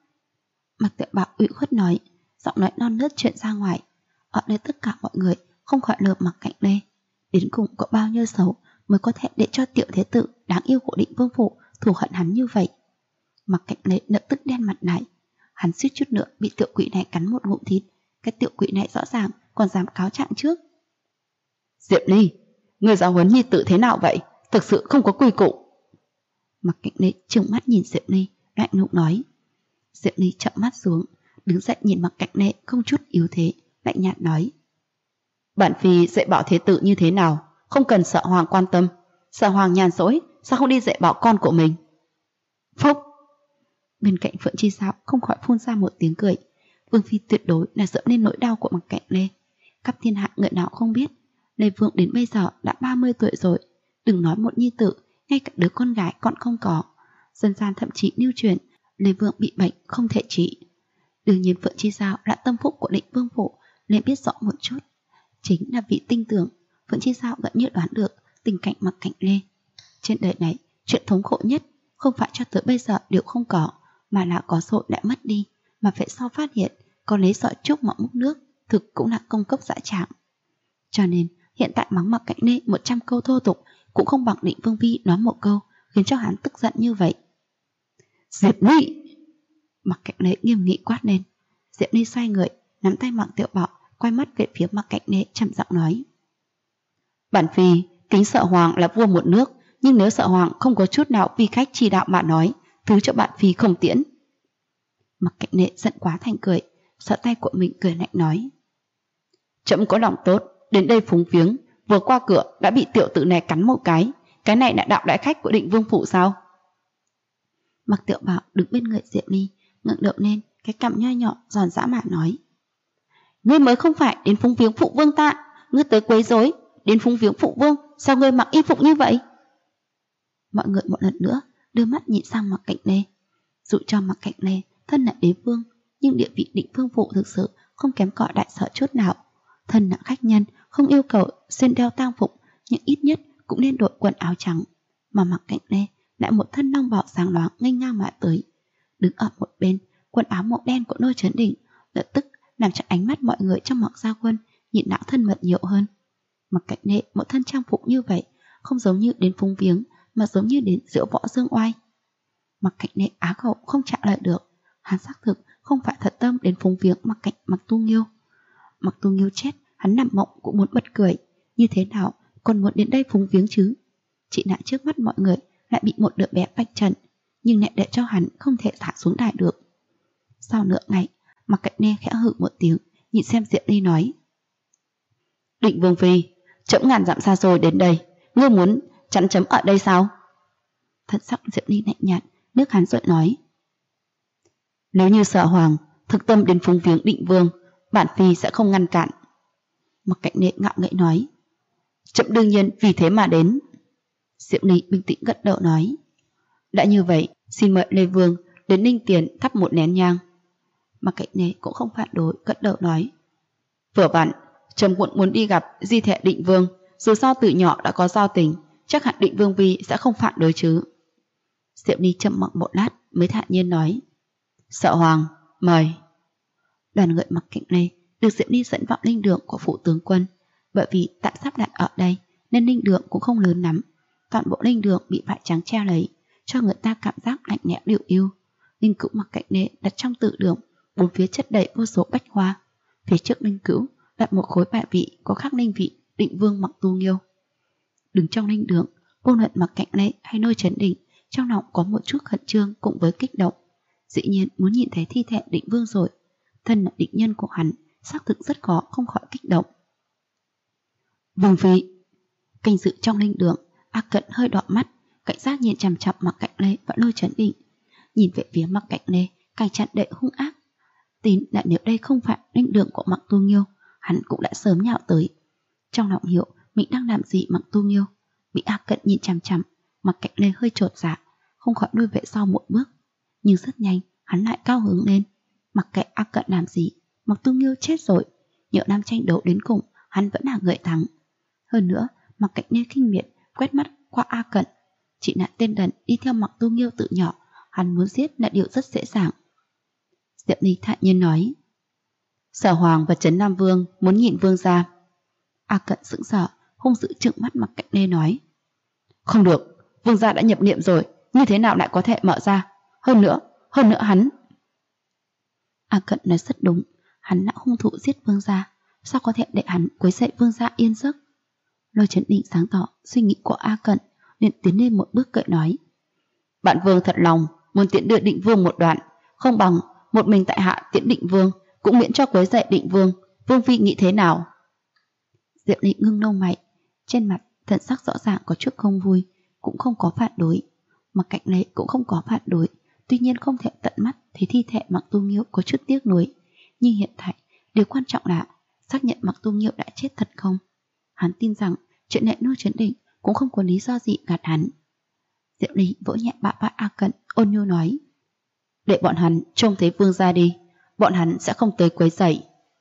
Mặc Tiểu Bảo ủy khuất nói, giọng nói non nớt chuyện ra ngoài. Ở đây tất cả mọi người không khỏi lờ Mặc Cảnh Lê. Đến cùng có bao nhiêu xấu mới có thể để cho tiểu thế tử đáng yêu của Định Vương phủ thù hận hắn như vậy? Mặc Cảnh Lê lập tức đen mặt lại. Hắn suýt chút nữa bị tiểu quỷ này cắn một ngụm thịt. Cái tiểu quỷ này rõ ràng còn dám cáo trạng trước. Diệp Ly, người giáo huấn nhi tử thế nào vậy? Thực sự không có quy củ. Mặc Cảnh Lê trừng mắt nhìn Diệp Ly, lạnh lùng nói. Diệp Ly chậm mắt xuống, đứng dậy nhìn Mặc Cảnh Lê không chút yếu thế, lạnh nhạt nói: Bản phi dạy bảo thế tử như thế nào, không cần sợ hoàng quan tâm. Sợ hoàng nhàn rỗi, sao không đi dạy bảo con của mình? Phúc! Bên cạnh Phượng Chi Sao không khỏi phun ra một tiếng cười. Vương phi tuyệt đối là dẫm lên nỗi đau của Mặc Cảnh Lê. Khắp thiên hạ người nào không biết, Lê Vương đến bây giờ đã 30 tuổi rồi, đừng nói một nhi tử, ngay cả đứa con gái còn không có. Dân gian thậm chí lưu truyền Lê Vương bị bệnh không thể trị. Đương nhiên Phượng Chi Sao là tâm phúc của Định Vương phủ nên biết rõ một chút. Chính là vì tin tưởng, Phượng Chi Sao vẫn như đoán được tình cảnh Mặc Cảnh Lê. Trên đời này, chuyện thống khổ nhất không phải cho tới bây giờ đều không có, mà là có rồi đã mất đi, mà phải sau phát hiện có lấy sỏi trúc mà múc nước, thực cũng là công cốc dã tràng. Cho nên hiện tại mắng Mặc Cảnh Lê 100 câu thô tục cũng không bằng Định Vương phi nói một câu khiến cho hắn tức giận như vậy. Diệp Ly! Mặc Cảnh Lê nghiêm nghị quát lên. Diệp Ly xoay người, nắm tay Mặc Tiểu Bảo, quay mắt về phía Mặc Cảnh Lê trầm giọng nói: Bản phi kính sợ hoàng là vua một nước, nhưng nếu sợ hoàng không có chút nào vì khách chỉ đạo mà nói, thứ cho bạn phi không tiễn. Mặc Cảnh Lê giận quá thành cười, sợ tay của mình cười lạnh nói: Trẫm có lòng tốt, đến đây phúng viếng, vừa qua cửa đã bị tiểu tử này cắn một cái này là đạo đại khách của Định Vương phủ sao? Mặc Tiểu Bảo đứng bên người Diệp Ly, ngẩng đầu lên, cái cằm nho nhỏ giòn giã mà nói: Ngươi mới không phải đến phúng viếng phụ vương ta, ngươi tới quấy rối, đến phúng viếng phụ vương, sao ngươi mặc y phục như vậy? Mọi người một lần nữa đưa mắt nhìn sang Mặc Cảnh Lê. Dù cho Mặc Cảnh Lê thân là đế vương, nhưng địa vị Định Vương phủ thực sự không kém cỏi đại sở chút nào. Thân là khách nhân, không yêu cầu xuyên đeo tang phục, nhưng ít nhất cũng nên đội quần áo trắng. Mà Mặc Cảnh Lê lại một thân long bào sáng loáng nghênh ngang mà tới. Đứng ở một bên, quần áo màu đen của Lôi Chấn Định lập tức làm cho ánh mắt mọi người trong Mặc gia quân nhìn não thân mật nhiều hơn. Mặc Cảnh Lê một thân trang phục như vậy, không giống như đến phúng viếng, mà giống như đến diễu võ dương oai. Mặc Cảnh Lê á khẩu không trả lời được. Hắn xác thực không phải thật tâm đến phúng viếng Mặc Tu Nghiêu. Mặc Tu Nghiêu chết, hắn nằm mộng cũng muốn bật cười. Như thế nào còn muốn đến đây phúng viếng chứ? Chỉ là trước mắt mọi người lại bị một đứa bé vạch trần, nhưng lại để cho hắn không thể thả xuống đài được. Sau nửa ngày, Mặc Cảnh Lê khẽ hự một tiếng, nhìn xem Diệp Ly nói: Định Vương phi, trẫm ngàn dặm xa xôi đến đây, ngươi muốn chắn chấm ở đây sao? Thật sắc Diệp Ly lạnh nhạt, nước hắn rồi nói: Nếu như sợ hoàng thực tâm đến phúng viếng Định Vương, bản phi sẽ không ngăn cản. Mặc Cảnh Lê ngạo nghễ nói: Trẫm đương nhiên vì thế mà đến. Diệp Ly bình tĩnh gật đầu nói: Đã như vậy, xin mời Lê Vương đến Ninh Tiền thắp một nén nhang. Mặc Cảnh Lê cũng không phản đối, gật đầu nói: Vừa vặn, trẫm muốn đi gặp di thể Định Vương, dù sao từ nhỏ đã có giao tình, chắc hẳn Định Vương phi sẽ không phản đối chứ. Diệp Ly trầm mặc một lát mới thản nhiên nói: Sợ hoàng, mời. Đoàn người Mặc Cảnh Lê được Diệp Ly dẫn vào linh đường của phụ tướng quân. Bởi vì tại sắp đặt ở đây nên linh đường cũng không lớn lắm, toàn bộ linh đường bị vải trắng che lấy, cho người ta cảm giác lạnh lẽo điệu yêu. Linh cữu Mặc Cảnh Lê đặt trong tự đường, bốn phía chất đầy vô số bách hoa. Phía trước linh cữu đặt một khối bài vị có khắc linh vị Định Vương Mặc Tu Nghiêu. Đứng trong linh đường, vô luận Mặc Cảnh Lê hay Lôi Chấn Định trong lòng có một chút khẩn trương cùng với kích động. Dĩ nhiên muốn nhìn thấy thi thể Định Vương rồi. Thân là định nhân của hắn, xác thực rất khó không khỏi kích động. Vương phi. Canh dự trong linh đường, A Cận hơi đỏ mắt, cảnh giác nhìn chằm chằm Mặc Cảnh Lê và Lôi Chấn Định. nhìn về phía Mạc Cảnh Lê, càng tràn đầy hung ác. Tin là nếu đây không phải lãnh đường của Mạc Tu Nghiêu, hắn cũng đã sớm nhào tới. Trong lòng hiểu mình đang làm gì Mạc Tu Nghiêu, bị A Cận nhìn chằm chằm, Mạc Cảnh Lê hơi chột dạ, không khỏi lui về sau một bước. Nhưng rất nhanh hắn lại cao hứng lên. Mặc kệ A Cận làm gì, Mạc Tu Nghiêu chết rồi, nhỡ năm tranh đấu đến cùng hắn vẫn là người thắng. Hơn nữa Mạc Cảnh Lê khinh miệt quét mắt qua A Cận, chỉ là tên đần đi theo Mạc Tu Nghiêu từ nhỏ, hắn muốn giết là điều rất dễ dàng. Diệp Ly thản nhiên nói, Sở Hoàng và Trấn Nam Vương muốn nhìn Vương gia. A Cận sững sờ, hung dữ trừng mắt Mạc Cảnh Lê nói, không được, Vương gia đã nhập niệm rồi, như thế nào lại có thể mở ra? Hơn nữa hắn. A Cận nói rất đúng, hắn đã hung thủ giết Vương gia, sao có thể để hắn quấy rầy Vương gia yên giấc? Lôi Chấn Định sáng tỏ suy nghĩ của A Cận, liền tiến lên một bước cậy nói, Bản Vương thật lòng muốn tiễn đưa Định Vương một đoạn, không bằng một mình tại hạ tiễn Định Vương, cũng miễn cho quấy rầy Định Vương. Vương phi nghĩ thế nào? Diệp Ly ngưng lông mày, trên mặt thần sắc rõ ràng có chút không vui, cũng không có phản đối. Mạc Cảnh Lê cũng không có phản đối, tuy nhiên không thể tận mắt thấy thi thể Mạc Tu Nghiêu có chút tiếc nuối. Nhưng hiện tại điều quan trọng là xác nhận Mạc Tu Nghiêu đã chết thật không. Hắn tin rằng chuyện này Lôi Chấn Định cũng không có lý do gì gạt hắn. Diệp Ly vỗ nhẹ bả vai A Cận, ôn nhu nói, để bọn hắn trông thấy Vương gia đi, bọn hắn sẽ không tới quấy rầy.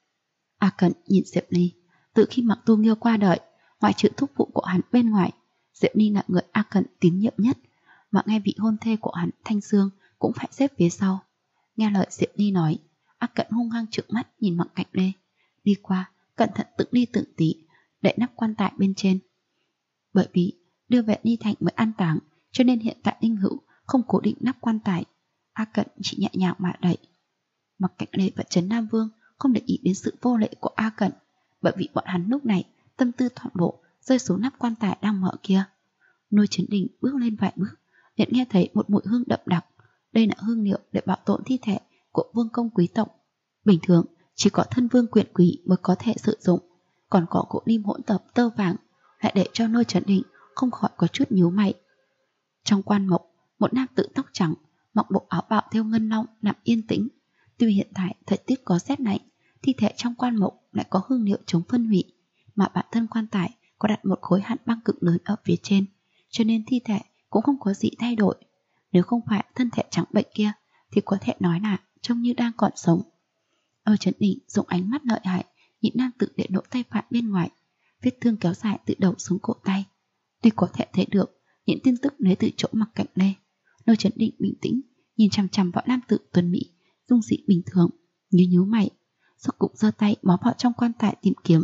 A Cận nhìn Diệp Ly, từ khi Mạc Tu Nghiêu qua đời, ngoại trừ thúc phụ của hắn bên ngoài, Diệp Ly là người A Cận tín nhiệm nhất, mà ngay vị hôn thê của hắn Thanh Dương cũng phải xếp phía sau. Nghe lời Diệp Ly nói, A Cận hung hăng trợn mắt nhìn Mạc Cảnh Lê, đi qua cẩn thận từng ly từng tí đậy nắp quan tài bên trên. Bởi vì đưa về Ni Thành mới an táng, cho nên hiện tại Đinh Hữu không cố định nắp quan tài, A Cận chỉ nhẹ nhàng mà đậy. Mạc Cảnh Lê và Trấn Nam Vương không để ý đến sự vô lễ của A Cận, bởi vì bọn hắn lúc này tâm tư toàn bộ rơi xuống nắp quan tài đang mở kia. Lôi Chấn Định bước lên vài bước, liền nghe thấy một mùi hương đậm đặc. Đây là hương liệu để bảo tồn thi thể của vương công quý tộc. Bình thường chỉ có thân vương quyền quý mới có thể sử dụng, còn có gỗ lim hỗn hợp tơ vàng lại để cho Lôi Chấn Định không khỏi có chút nhíu mày. Trong quan mộc, một nam tử tóc trắng mặc bộ áo bào thêu ngân long nằm yên tĩnh. Tuy hiện tại thời tiết có rét lạnh, thi thể trong quan mộc lại có hương liệu chống phân hủy, mà bản thân quan tài có đặt một khối hạt băng cực lớn ở phía trên, cho nên thi thể cũng không có gì thay đổi. Nếu không phải thân thể trắng bệnh kia thì có thể nói là trông như đang còn sống. Lôi Chấn Định dùng ánh mắt lợi hại nhìn nam tử để lộ tay phải bên ngoài, vết thương kéo dài từ đầu xuống cổ tay. Tuy có thể thấy được những tin tức lấy từ chỗ Mạc Cảnh Lê, Lôi Chấn Định bình tĩnh nhìn chằm chằm vào nam tử tuấn mỹ dung dị bình thường, nhíu mày, rốt cục giơ tay mó vào trong quan tài tìm kiếm.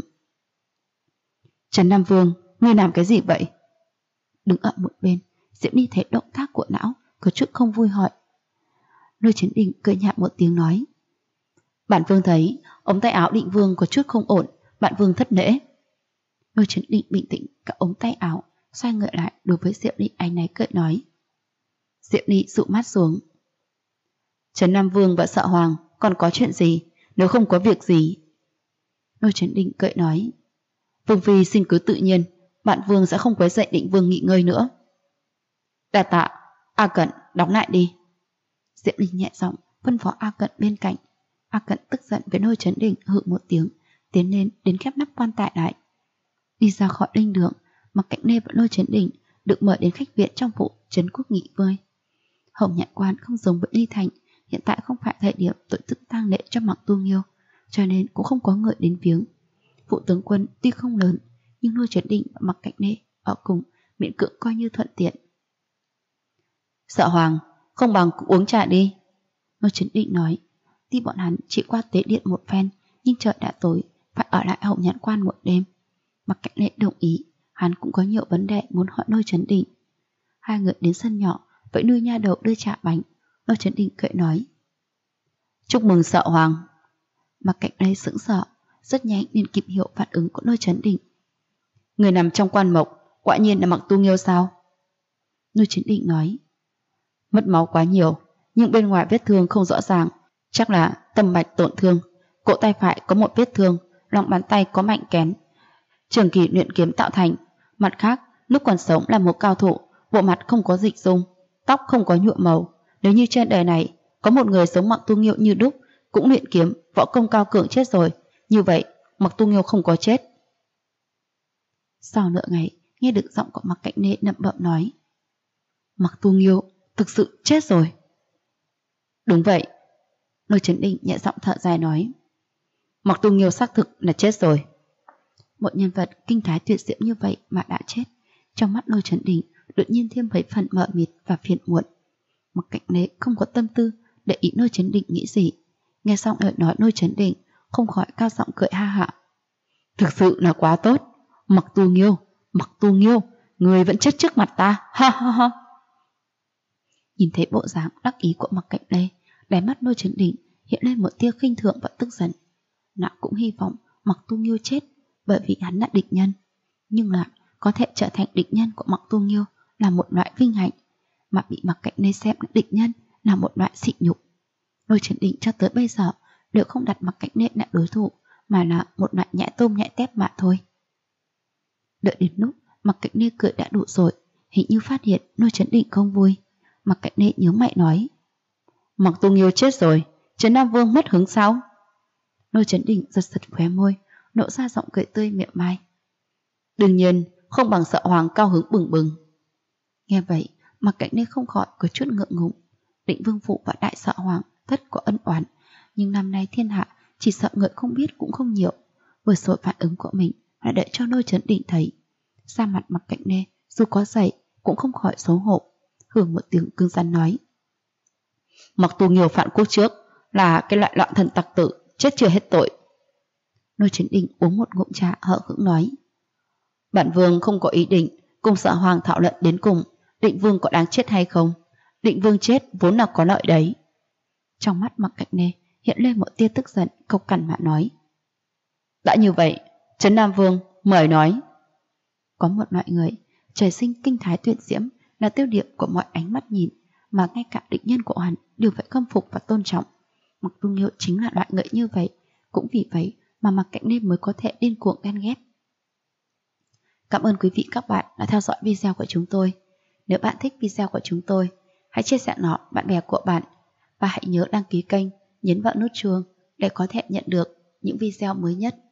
Trấn Nam Vương, ngươi làm cái gì vậy? Đứng ở một bên, Diễm Ly thấy động tác của lão có chút không vui hỏi. Lôi Chấn Định cười nhạt một tiếng nói, bản vương thấy ống tay áo Định Vương có chút không ổn, bản vương thất lễ. Lôi Chấn Định bình tĩnh cả ống tay áo, xoay người lại đối với Diệp Ly áy náy cười nói. Diệp Ly dụ mắt xuống. Trấn Nam Vương và Sợ Hoàng còn có chuyện gì? Nếu không có việc gì. Lôi Chấn Định cười nói, Vương phi xin cứ tự nhiên, bạn vương sẽ không quấy rầy Định Vương nghỉ ngơi nữa. Đa tạ. A Cận, đóng lại đi. Diệp Ly nhẹ giọng phân phó A Cận bên cạnh. A Cận tức giận với Lôi Chấn Định hự một tiếng, tiến lên đến khép nắp quan tài lại. Đi ra khỏi linh đường, Mạc Cảnh Lê và Lôi Chấn Định được mời đến khách viện trong phủ Trấn Quốc nghỉ ngơi. Hồng Nhạn Quan không giống với Ly Thành, hiện tại không phải thời điểm tổ chức tang lễ cho Mạc Tu Nghiêu, cho nên cũng không có người đến viếng. Phụ tướng quân tuy không lớn, nhưng Lôi Chấn Định và Mạc Cảnh Lê ở cùng miễn cưỡng coi như thuận tiện. Sợ Hoàng, không bằng cũng uống trà đi. Lôi Chấn Định nói. Tuy bọn hắn chỉ qua tế điện một phen, nhưng trời đã tối, phải ở lại Hồng Nhạn Quan một đêm. Mạc Cảnh Lê đồng ý, hắn cũng có nhiều vấn đề muốn hỏi Lôi Chấn Định. Hai người đến sân nhỏ, vậy nuôi nha đầu đưa trà bánh. Lôi Chấn Định cười nói, chúc mừng Sợ Hoàng. Mạc Cảnh Lê sững sờ, rất nhanh nên kịp hiểu phản ứng của Lôi Chấn Định. Người nằm trong quan mộc, quả nhiên là Mạc Tu Nghiêu sao? Lôi Chấn Định nói, mất máu quá nhiều, nhưng bên ngoài vết thương không rõ ràng, chắc là tâm mạch tổn thương. Cổ tay phải có một vết thương, lòng bàn tay có mạnh kén, trường kỳ luyện kiếm tạo thành. Mặt khác, lúc còn sống là một cao thủ, bộ mặt không có dịch dung, tóc không có nhuộm màu, Nếu như trên đời này có một người giống Mặc Tu Nghiêu như đúc, cũng luyện kiếm, võ công cao cường chết rồi, như vậy Mặc Tu Nghiêu không có chết. Sau nửa ngày, nghe được giọng của Mặc Cạnh Nê nậm bậm nói: Mặc Tu Nghiêu thực sự chết rồi. Đúng vậy. Lôi Chấn Định nhẹ giọng thở dài nói: Mặc Tu Nghiêu xác thực là chết rồi. Một nhân vật kinh thái tuyệt diệu như vậy mà đã chết, trong mắt Lôi Chấn Định đột nhiên thêm mấy phần mờ mịt và phiền muộn. Mặc Cạnh Nê không có tâm tư để ý Lôi Chấn Định nghĩ gì. Nghe xong lời nói Lôi Chấn Định, không khỏi cao giọng cười ha hả: Thực sự là quá tốt. Mặc Tu Nghiêu, người vẫn chết trước mặt ta, ha ha ha. Nhìn thấy bộ dáng đắc ý của Mặc Cạnh Nê, đáy mắt Lôi Chấn Định hiện lên một tia khinh thường và tức giận. Nàng cũng hy vọng Mặc Tu Nghiêu chết, bởi vì hắn là địch nhân. Nhưng là có thể trở thành địch nhân của Mặc Tu Nghiêu là một loại vinh hạnh, mà bị Mặc Cạnh Nê xem là địch nhân là một loại sỉ nhục. Lôi Chấn Định cho tới bây giờ đều không đặt Mặc Cạnh Nê là đối thủ, mà là một loại nhãi tôm nhãi tép mà thôi. Đợi đến lúc Mặc Cạnh Nê cười đã đủ rồi, hình như phát hiện Lôi Chấn Định không vui. Mặc Cạnh Nê nhướng mày nói: Mặc Tu Nghiêu chết rồi, Trấn Nam Vương mất hứng sao? Lôi Chấn Định giật giật khóe môi, nộ ra giọng cười tươi miệng mai: Đương nhiên không bằng Sợ Hoàng cao hứng bừng bừng. Nghe vậy, Mặc Cạnh Nê không khỏi có chút ngượng ngùng. Định Vương Phủ và Đại Sợ Hoàng tất có ân oán, nhưng năm nay thiên hạ chỉ sợ người không biết cũng không nhiều. Vừa rồi phản ứng của mình đã đợi cho Lôi Chấn Định thấy. Da mặt Mặc Cạnh Nê dù có dậy cũng không khỏi xấu hổ, hưởng một tiếng cứng rắn nói: Mặc Tu Nghiêu phản quốc trước, là cái loại loạn thần tặc tử, chết chưa hết tội. Lôi Chấn Định uống một ngụm trà hờ hững nói: Bản vương không có ý định cùng Sợ Hoàng thảo luận đến cùng Định Vương có đáng chết hay không. Định Vương chết vốn là có lợi đấy. Trong mắt Mặc Cạnh Nê hiện lên một tia tức giận, cộc cằn mà nói: Đã như vậy, Trấn Nam Vương mời nói. Có một loại người trời sinh kinh thái tuyệt diễm, là tiêu điểm của mọi ánh mắt nhìn, mà ngay cả địch nhân của hắn đều phải khâm phục và tôn trọng. Mặc Tu Nghiêu chính là loại người như vậy, cũng vì vậy mà Mặc Cạnh Nê mới có thể điên cuồng ghen ghét. Cảm ơn quý vị các bạn đã theo dõi video của chúng tôi. Nếu bạn thích video của chúng tôi, hãy chia sẻ nó bạn bè của bạn và hãy nhớ đăng ký kênh, nhấn vào nút chuông để có thể nhận được những video mới nhất.